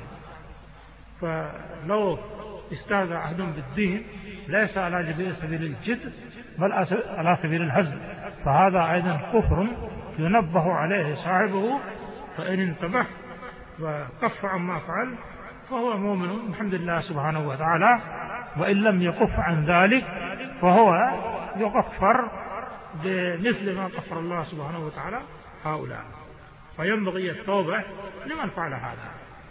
فلو استهزأ أحد بالدين ليس على سبيل الجد بل على سبيل الهزل فهذا أيضا كفر ينبه عليه صاحبه، فإن انتبه وكف عما فعل فهو مؤمن الحمد لله سبحانه وتعالى، وإن لم يكف عن ذلك فهو يكفر بمثل ما كفر الله سبحانه وتعالى هؤلاء. فينبغي التوبة لمن فعل هذا.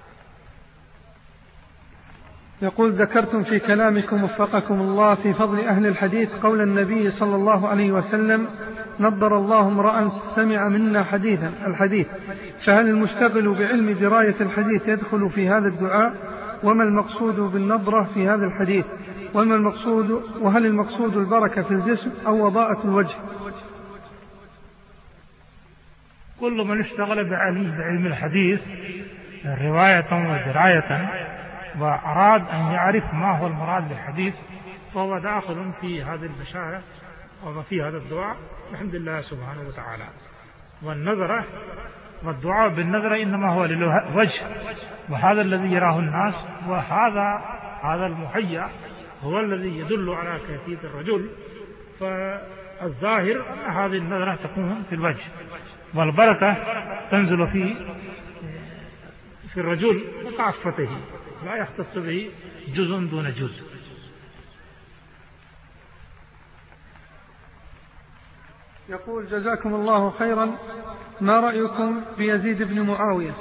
يقول: ذكرتم في كلامكم وفقكم الله في فضل أهل الحديث قول النبي صلى الله عليه وسلم: نضر الله امرأ سمع منا الحديث، فهل المشتغل بعلم دراية الحديث يدخل في هذا الدعاء؟ وما المقصود بالنضرة في هذا الحديث؟ وهل المقصود البركة في الجسم أو وضاءة الوجه؟ كل من اشتغل بعلم الحديث رواية ودراية وأراد أن يعرف ما هو المراد بالحديث فهو داخل في هذه البشارة وفي هذا الدعاء بحمد الله سبحانه وتعالى. والنظرة والدعاء بالنظرة إنما هو للوجه، وهذا الذي يراه الناس، وهذا المحيا هو الذي يدل على كيفية الرجل. فالظاهر أن هذه النظرة تكون في الوجه، والبركة تنزل في الرجل كعفته، لا يختص به جزء دون جزء. يقول: جزاكم الله خيرا، ما رأيكم بيزيد بن معاوية؟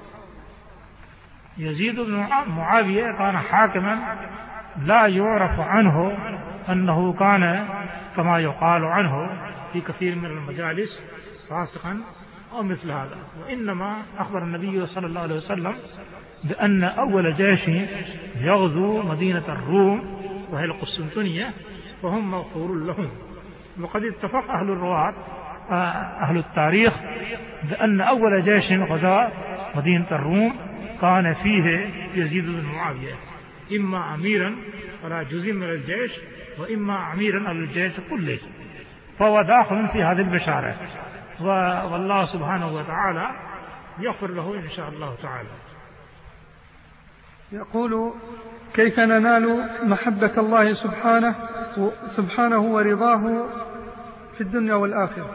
يزيد بن معاوية كان حاكما لا يعرف عنه أنه كان كما يقال عنه في كثير من المجالس فاسقا أو مثل هذا، وإنما أخبر النبي صلى الله عليه وسلم بأن أول جيش يغزو مدينة الروم وهي القسطنطينية فهم مغفور لهم. وقد اتفق أهل التاريخ بأن أول جيش غزا مدينة الروم كان فيه يزيد بن معاوية، إما أميرا على جزء من الجيش وإما أميرا على الجيش كله، فهو داخل في هذه البشارة، والله سبحانه وتعالى يغفر له إن شاء الله تعالى. يقول: كيف ننال محبة الله سبحانه ورضاه في الدنيا والآخرة؟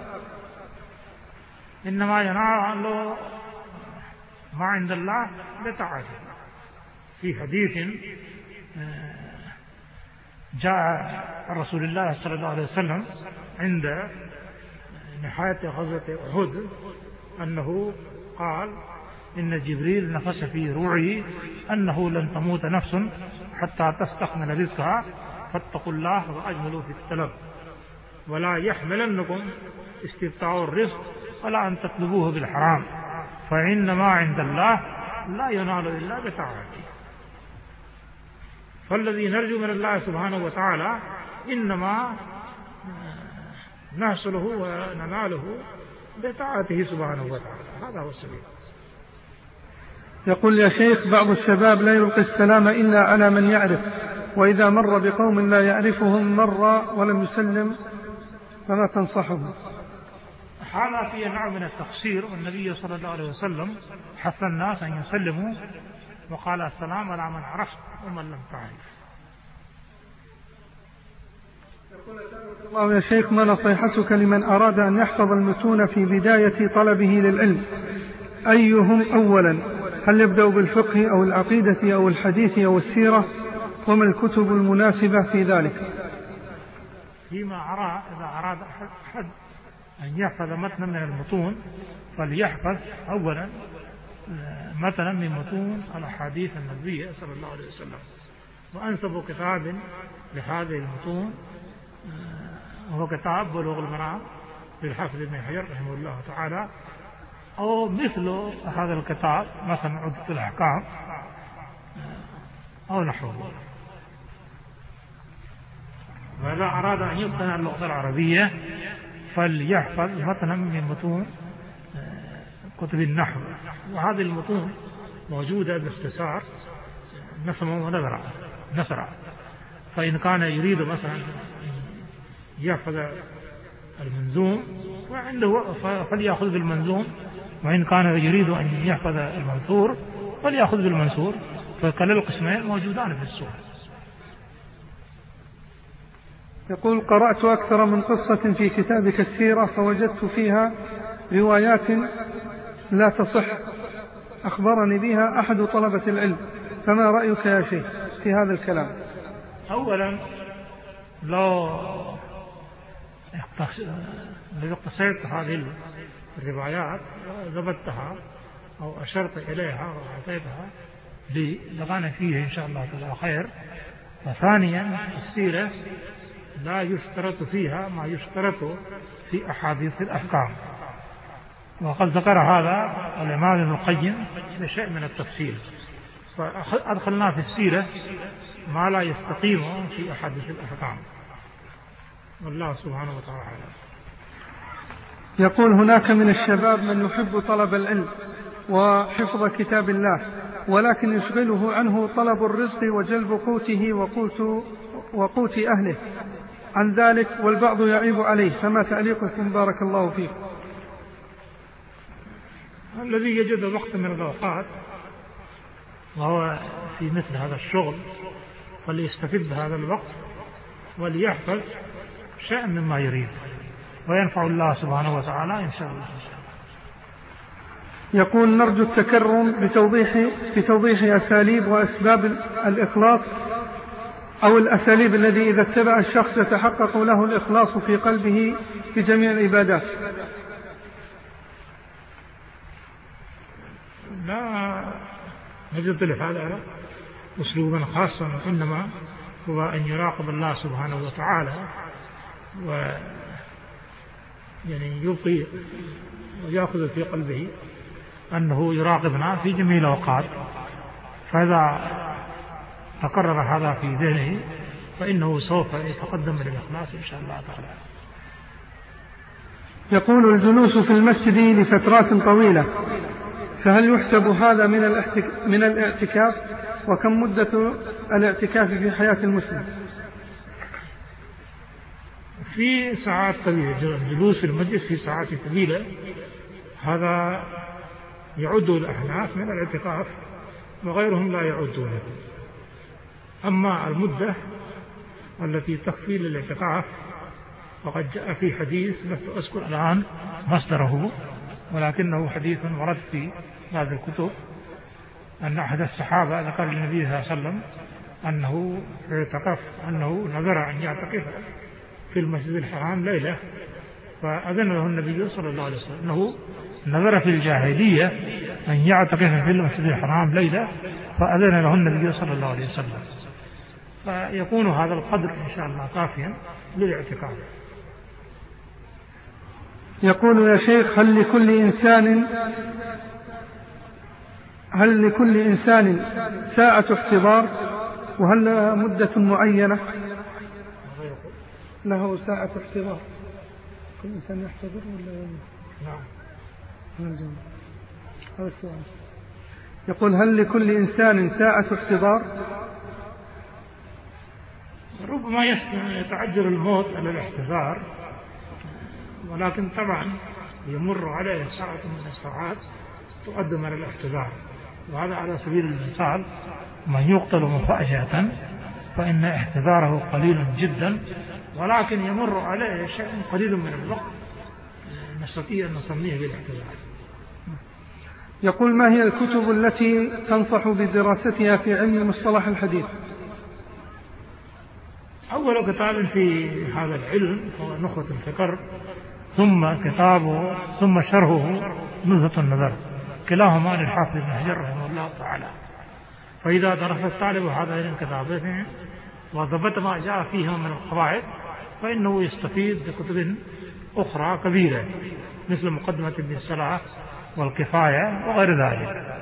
إنما ينال ما عند الله بطاعته. في حديث جاء رسول الله صلى الله عليه وسلم عند نهاية غزوة أحد أنه قال: إن جبريل نفس في روعي أنه لن تموت نفس حتى تستكمل رزقها فاتقوا الله وأجملوا في الطلب، ولا يحملنكم استبطاء الرزق ولا أن تطلبوه بالحرام، فإنما عند الله لا ينال إلا بطاعته. فالذي نرجو من الله سبحانه وتعالى إنما نحصله ونناله بطاعته سبحانه وتعالى، هذا هو السبيل. يقول: يا شيخ، بعض الشباب لا يلقي السلام إلا على من يعرف، وإذا مر بقوم لا يعرفهم مر ولم يسلم، فما تنصحه؟ هذا فيه نوع من التقصير، والنبي صلى الله عليه وسلم حث الناس أن يسلموا وقال: السلام على من عرفت ومن لم تعرف. الله: يا شيخ، ما نصيحتك لمن أراد أن يحفظ المتون في بداية طلبه للعلم؟ أيهم أولا؟ هل يبدأ بالفقه أو العقيدة أو الحديث أو السيرة؟ وما الكتب المناسبة في ذلك؟ فيما أرى إذا أراد أحد أن يحفظ متنا من المتون فليحفظ أولا مثلا من متون الأحاديث النبوية صلى الله عليه وسلم، وأنسب كتاب لهذه المتون هو كتاب بلوغ المرام للحافظ ابن حجر رحمه الله تعالى، أو مثل هذا الكتاب مثلا عدة الأحكام أو نحوه. وإذا أراد أن يتقن اللغة العربية فليحفظ متنا من متون كتب النحو، وهذه المتون موجودة باختصار نسمة ونثرة، فإن كان يريد مثلا يحفظ المنظوم فليأخذ بالمنظوم، وإن كان يريد أن يحفظ المنثور فليأخذ بالمنثور، فكلا القسمين موجودان في السورة. يقول: قرأت أكثر من قصة في كتابك السيرة فوجدت فيها روايات لا تصح، أخبرني بها أحد طلبة العلم، فما رأيك يا شيخ في هذا الكلام؟ أولا لو اقتصرت هذه الروايات وزبطتها أو أشرت إليها وأعطيتها لكان فيه إن شاء الله تعالى خير. وثانيا السيرة لا يشترط فيها ما يشترط في أحاديث الأحكام، وقد ذكر هذا الإمام ابن القيم بشيء من التفصيل، فأدخلنا في السيرة ما لا يستقيم في أحاديث الأحكام، والله سبحانه وتعالى. يقول هناك من الشباب من يحب طلب العلم وحفظ كتاب الله، ولكن يشغله عنه طلب الرزق وجلب قوته وقوت أهله عن ذلك، والبعض يعيب عليه، فما تعليقكم بارك الله فيك؟ الذي يجد وقت من الأوقات وهو في مثل هذا الشغل فليستفيد بهذا الوقت وليحفظ شيئا مما يريد، وينفع الله سبحانه وتعالى إن شاء الله. يقول نرجو التكرم بتوضيح أساليب وأسباب الإخلاص، أو الأساليب الذي إذا اتبع الشخص يتحقق له الإخلاص في قلبه في جميع العبادات. لا نجد لهذا أسلوبا خاصا، إنما هو أن يراقب الله سبحانه وتعالى يلقي ويأخذ في قلبه أنه يراقبنا في جميع الأوقات، فإذا تقرر هذا في ذهنه فإنه سوف يتقدم للإخلاص إن شاء الله تعالى. يقول الجلوس في المسجد لفترات طويلة، فهل يحسب هذا من الاعتكاف؟ وكم مدة الاعتكاف في حياة المسلم؟ في ساعات طويلة، الجلوس في المسجد في ساعات طويلة هذا يعد الأحناف من الاعتكاف وغيرهم لا يعدونه. أما المدة التي تكفي للاعتكاف فقد جاء في حديث لست أذكر الآن مصدره، ولكنه حديث ورد في بعض الكتب أن أحد الصحابة ذكر للنبي صلى الله عليه وسلم أنه اعتكف، أنه نذر أن يعتكف في المسجد الحرام ليلة، فأذن له النبي صلى الله عليه وسلم أنه نذر في الجاهلية أن يعتكف في المسجد الحرام ليلة، فأذن له النبي صلى الله عليه وسلم، فيكون هذا القدر إن شاء الله كافيا للاعتكاف. يقول يا شيخ هل لكل إنسان ساعة احتضار، وهل لها مدة معينة؟ له ساعة احتضار، كل إنسان يحتضر ولا؟ نعم هذا السؤال. يقول هل لكل إنسان ساعة احتضار؟ ربما يتعجل الموت على الاحتضار، ولكن طبعا يمر عليه ساعة من الساعات تقدم على الاحتضار، وهذا على سبيل المثال من يقتل مفاجأة فإن احتضاره قليل جدا، ولكن يمر عليه شيء قليل من الوقت نستطيع أن نسميه بالاحتضار. يقول ما هي الكتب التي تنصح بدراستها في علم مصطلح الحديث؟ أول كتاب في هذا العلم هو نخبة الفكر، ثم شرحه نزهة النظر، كلاهما للحافظ ابن حجر رحمه الله تعالى. فإذا درس الطالب هذين الكتابين وضبط ما جاء فيها من القواعد فإنه يستفيد بكتب أخرى كبيرة مثل مقدمة ابن الصلاح والكفاية وغير ذلك.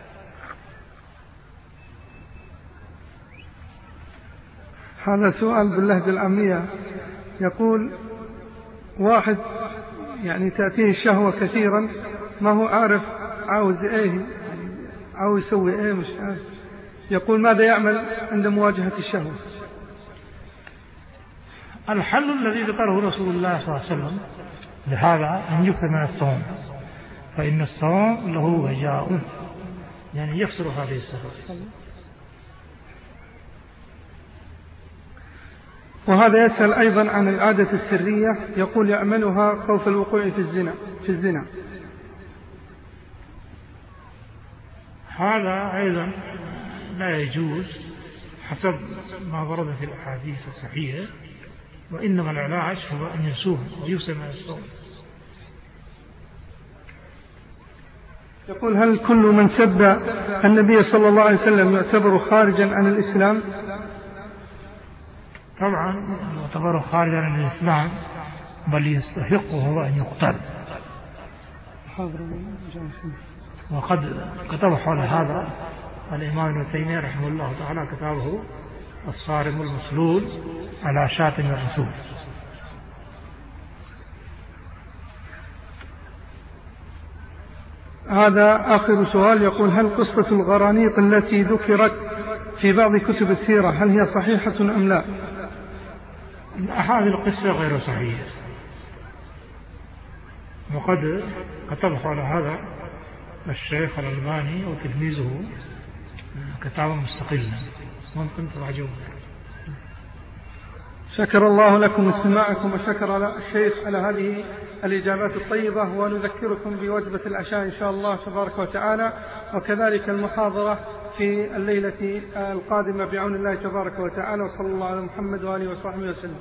هذا سؤال باللهجة العامية. يقول واحد تأتيه الشهوة كثيرا، ما هو عارف عاوز ايه، عاوز يسوي ايه، مش عارف. يقول ماذا يعمل عند مواجهة الشهوة؟ الحل الذي ذكره رسول الله صلى الله عليه وسلم لهذا أن يكثر من الصوم، فإن الصوم له وجاء يكسر هذه الصفة. وهذا يسأل أيضا عن العادة السرية، يقول يعملها خوف الوقوع في الزنا. هذا أيضا لا يجوز حسب ما ورد في الأحاديث الصحيحة، وإنما العلاج هو أن يصوم ويكثر من الصوم. يقول هل كل من سب النبي صلى الله عليه وسلم يعتبر خارجا عن الإسلام؟ طبعا يعتبر خارجا عن الإسلام، بل يستحقه هو أن يقتل. وقد كتب حول هذا الإمام ابن تيمية رحمه الله تعالى كتابه الصارم المسلول على شاتم الرسول. هذا آخر سؤال، يقول: هل قصة الغرانيق التي ذكرت في بعض كتب السيرة هل هي صحيحة أم لا؟ هذه القصة غير صحيحة، وقد كتب على هذا الشيخ الألباني وتلميذه كتابا مستقلا، ممكن تراجعوه. شكر الله لكم استماعكم، وشكر الشيخ على هذه الإجابات الطيبة، ونذكركم بوجبة العشاء إن شاء الله تبارك وتعالى، وكذلك المحاضرة في الليلة القادمة بعون الله تبارك وتعالى. وصلى الله على محمد وآله وصحبه وسلم.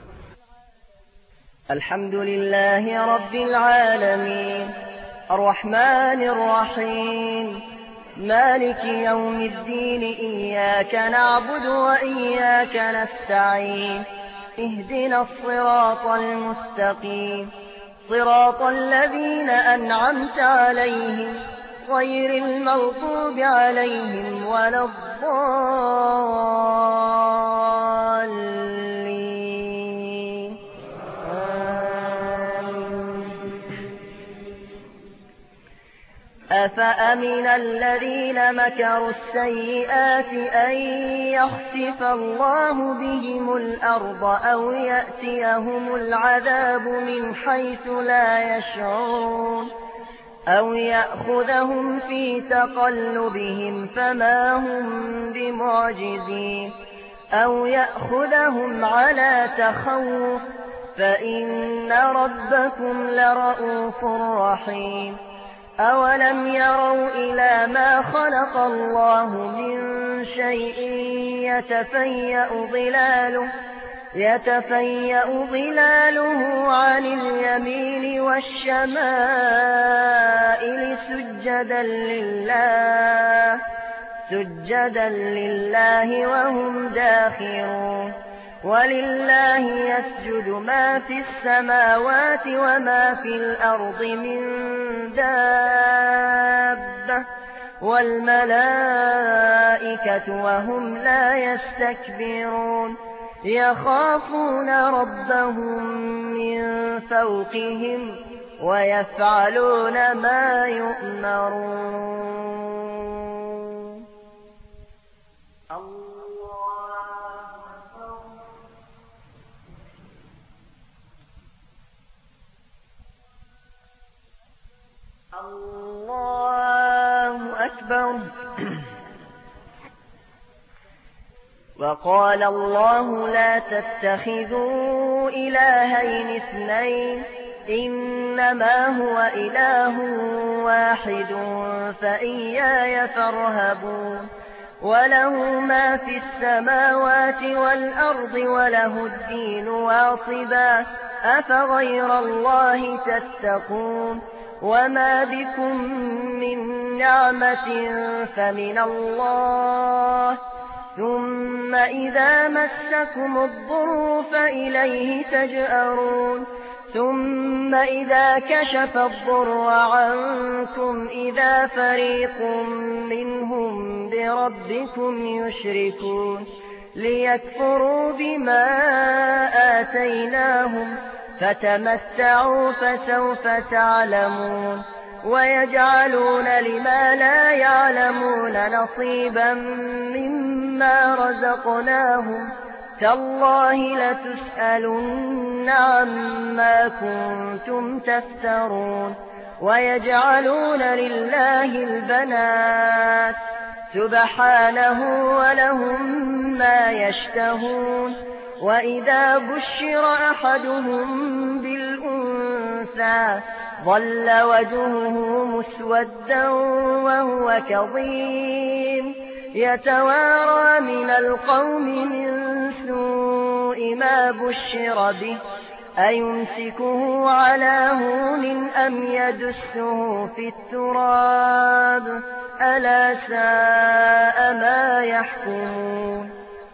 الحمد لله رب العالمين، الرحمن الرحيم، مالك يوم الدين، إياك نعبد وإياك نستعين، اهدنا الصراط المستقيم، صراط الذين أنعمت عليهم غير المغضوب عليهم ولا الضالين. أفأمن الذين مكروا السيئات أن يخسف الله بهم الأرض أو يأتيهم العذاب من حيث لا يشعرون، أو يأخذهم في تقلبهم فما هم بمعجزين، أو يأخذهم على تخوف فإن ربكم لرؤوف رحيم. أولم يروا إلى ما خلق الله من شيء يتفيأ ظلاله عن اليمين والشمائل سجدا لله وهم داخرون. ولله يسجد ما في السماوات وما في الأرض من دابة والملائكة وهم لا يستكبرون، يخافون ربهم من فوقهم ويفعلون ما يؤمرون. الله أكبر. وقال الله: لا تتخذوا إلهين اثنين، إنما هو إله واحد فإياي فارهبون. وله ما في السماوات والأرض وله الدين واصبا، أفغير الله تتقون. وما بكم من نعمة فمن الله، ثم إذا مسكم الضر فإليه تجأرون، ثم إذا كشف الضر عنكم إذا فريق منهم بربكم يشركون، ليكفروا بما آتيناهم، فتمتعوا فسوف تعلمون. ويجعلون لما لا يعلمون نصيبا مما رزقناهم، تالله لتسألن عما كنتم تفترون. ويجعلون لله البنات سبحانه ولهم ما يشتهون. وإذا بشر أحدهم بالأنثى ظل وجهه مسودا وهو كظيم، يتوارى من القوم من سوء ما بشر به، أيمسكه على هون أم يدسه في التراب، ألا ساء ما يحكمون.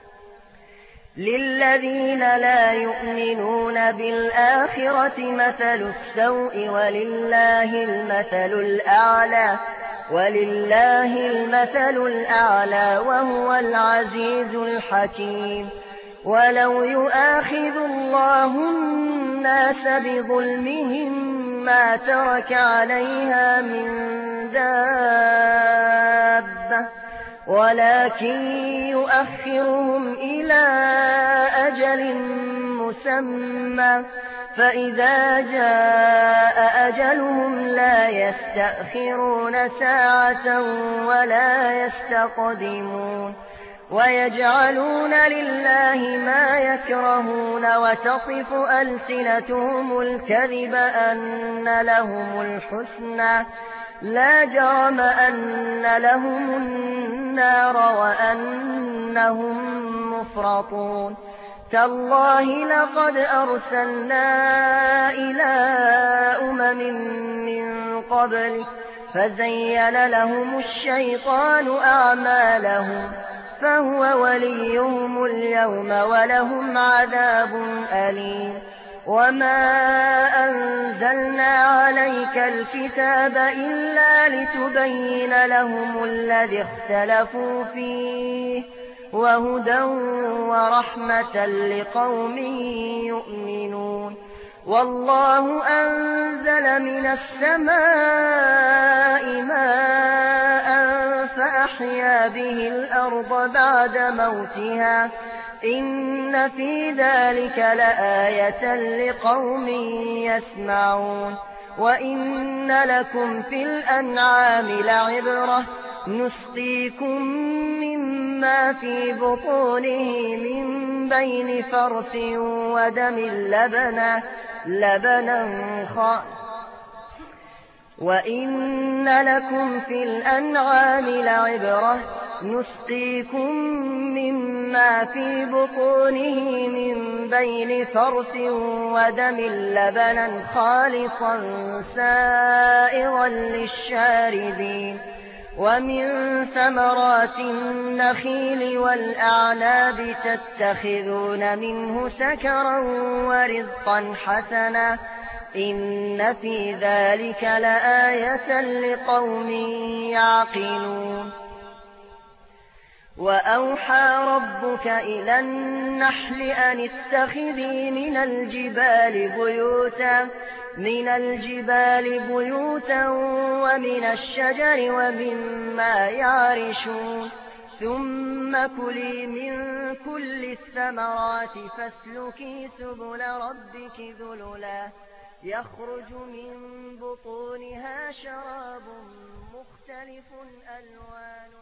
للذين لا يؤمنون بالآخرة مثل السوء ولله المثل الأعلى وهو العزيز الحكيم. ولو يؤاخذ الله الناس بظلمهم ما ترك عليها من دابة ولكن يؤخرهم إلى أجل مسمى فإذا جاء أجلهم لا يستأخرون ساعة ولا يستقدمون ويجعلون لله ما يكرهون وتصف ألسنتهم الكذب أن لهم الحسنى لا جرم أن لهم النار وأنهم مفرطون تالله لقد أرسلنا إلى من قبلك فزين لهم الشيطان أعمالهم فهو وليهم اليوم ولهم عذاب أليم وما أنزلنا عليك الكتاب إلا لتبين لهم الذي اختلفوا فيه وهدى ورحمة لقوم يؤمنون والله أنزل من السماء ماء فأحيا به الأرض بعد موتها إن في ذلك لآية لقوم يسمعون وإن لكم في الأنعام لعبرة نسقيكم مما في بطونه من بين فرث ودم لبنا وإن لكم في الأنعام لعبرة نسقيكم مما في بطونه من بين فرث ودم لبنا خالصا سائغا للشاربين ومن ثمرات النخيل والأعناب تتخذون منه سكرا ورزقا حسنا إن في ذلك لآية لقوم يعقلون وأوحى ربك إلى النحل أن اتخذي من الجبال بيوتا ومن الشجر ومما يعرشون ثم كلي من كل الثمرات فاسلكي سبل ربك ذللا يخرج من بطونها شراب مختلف ألوانه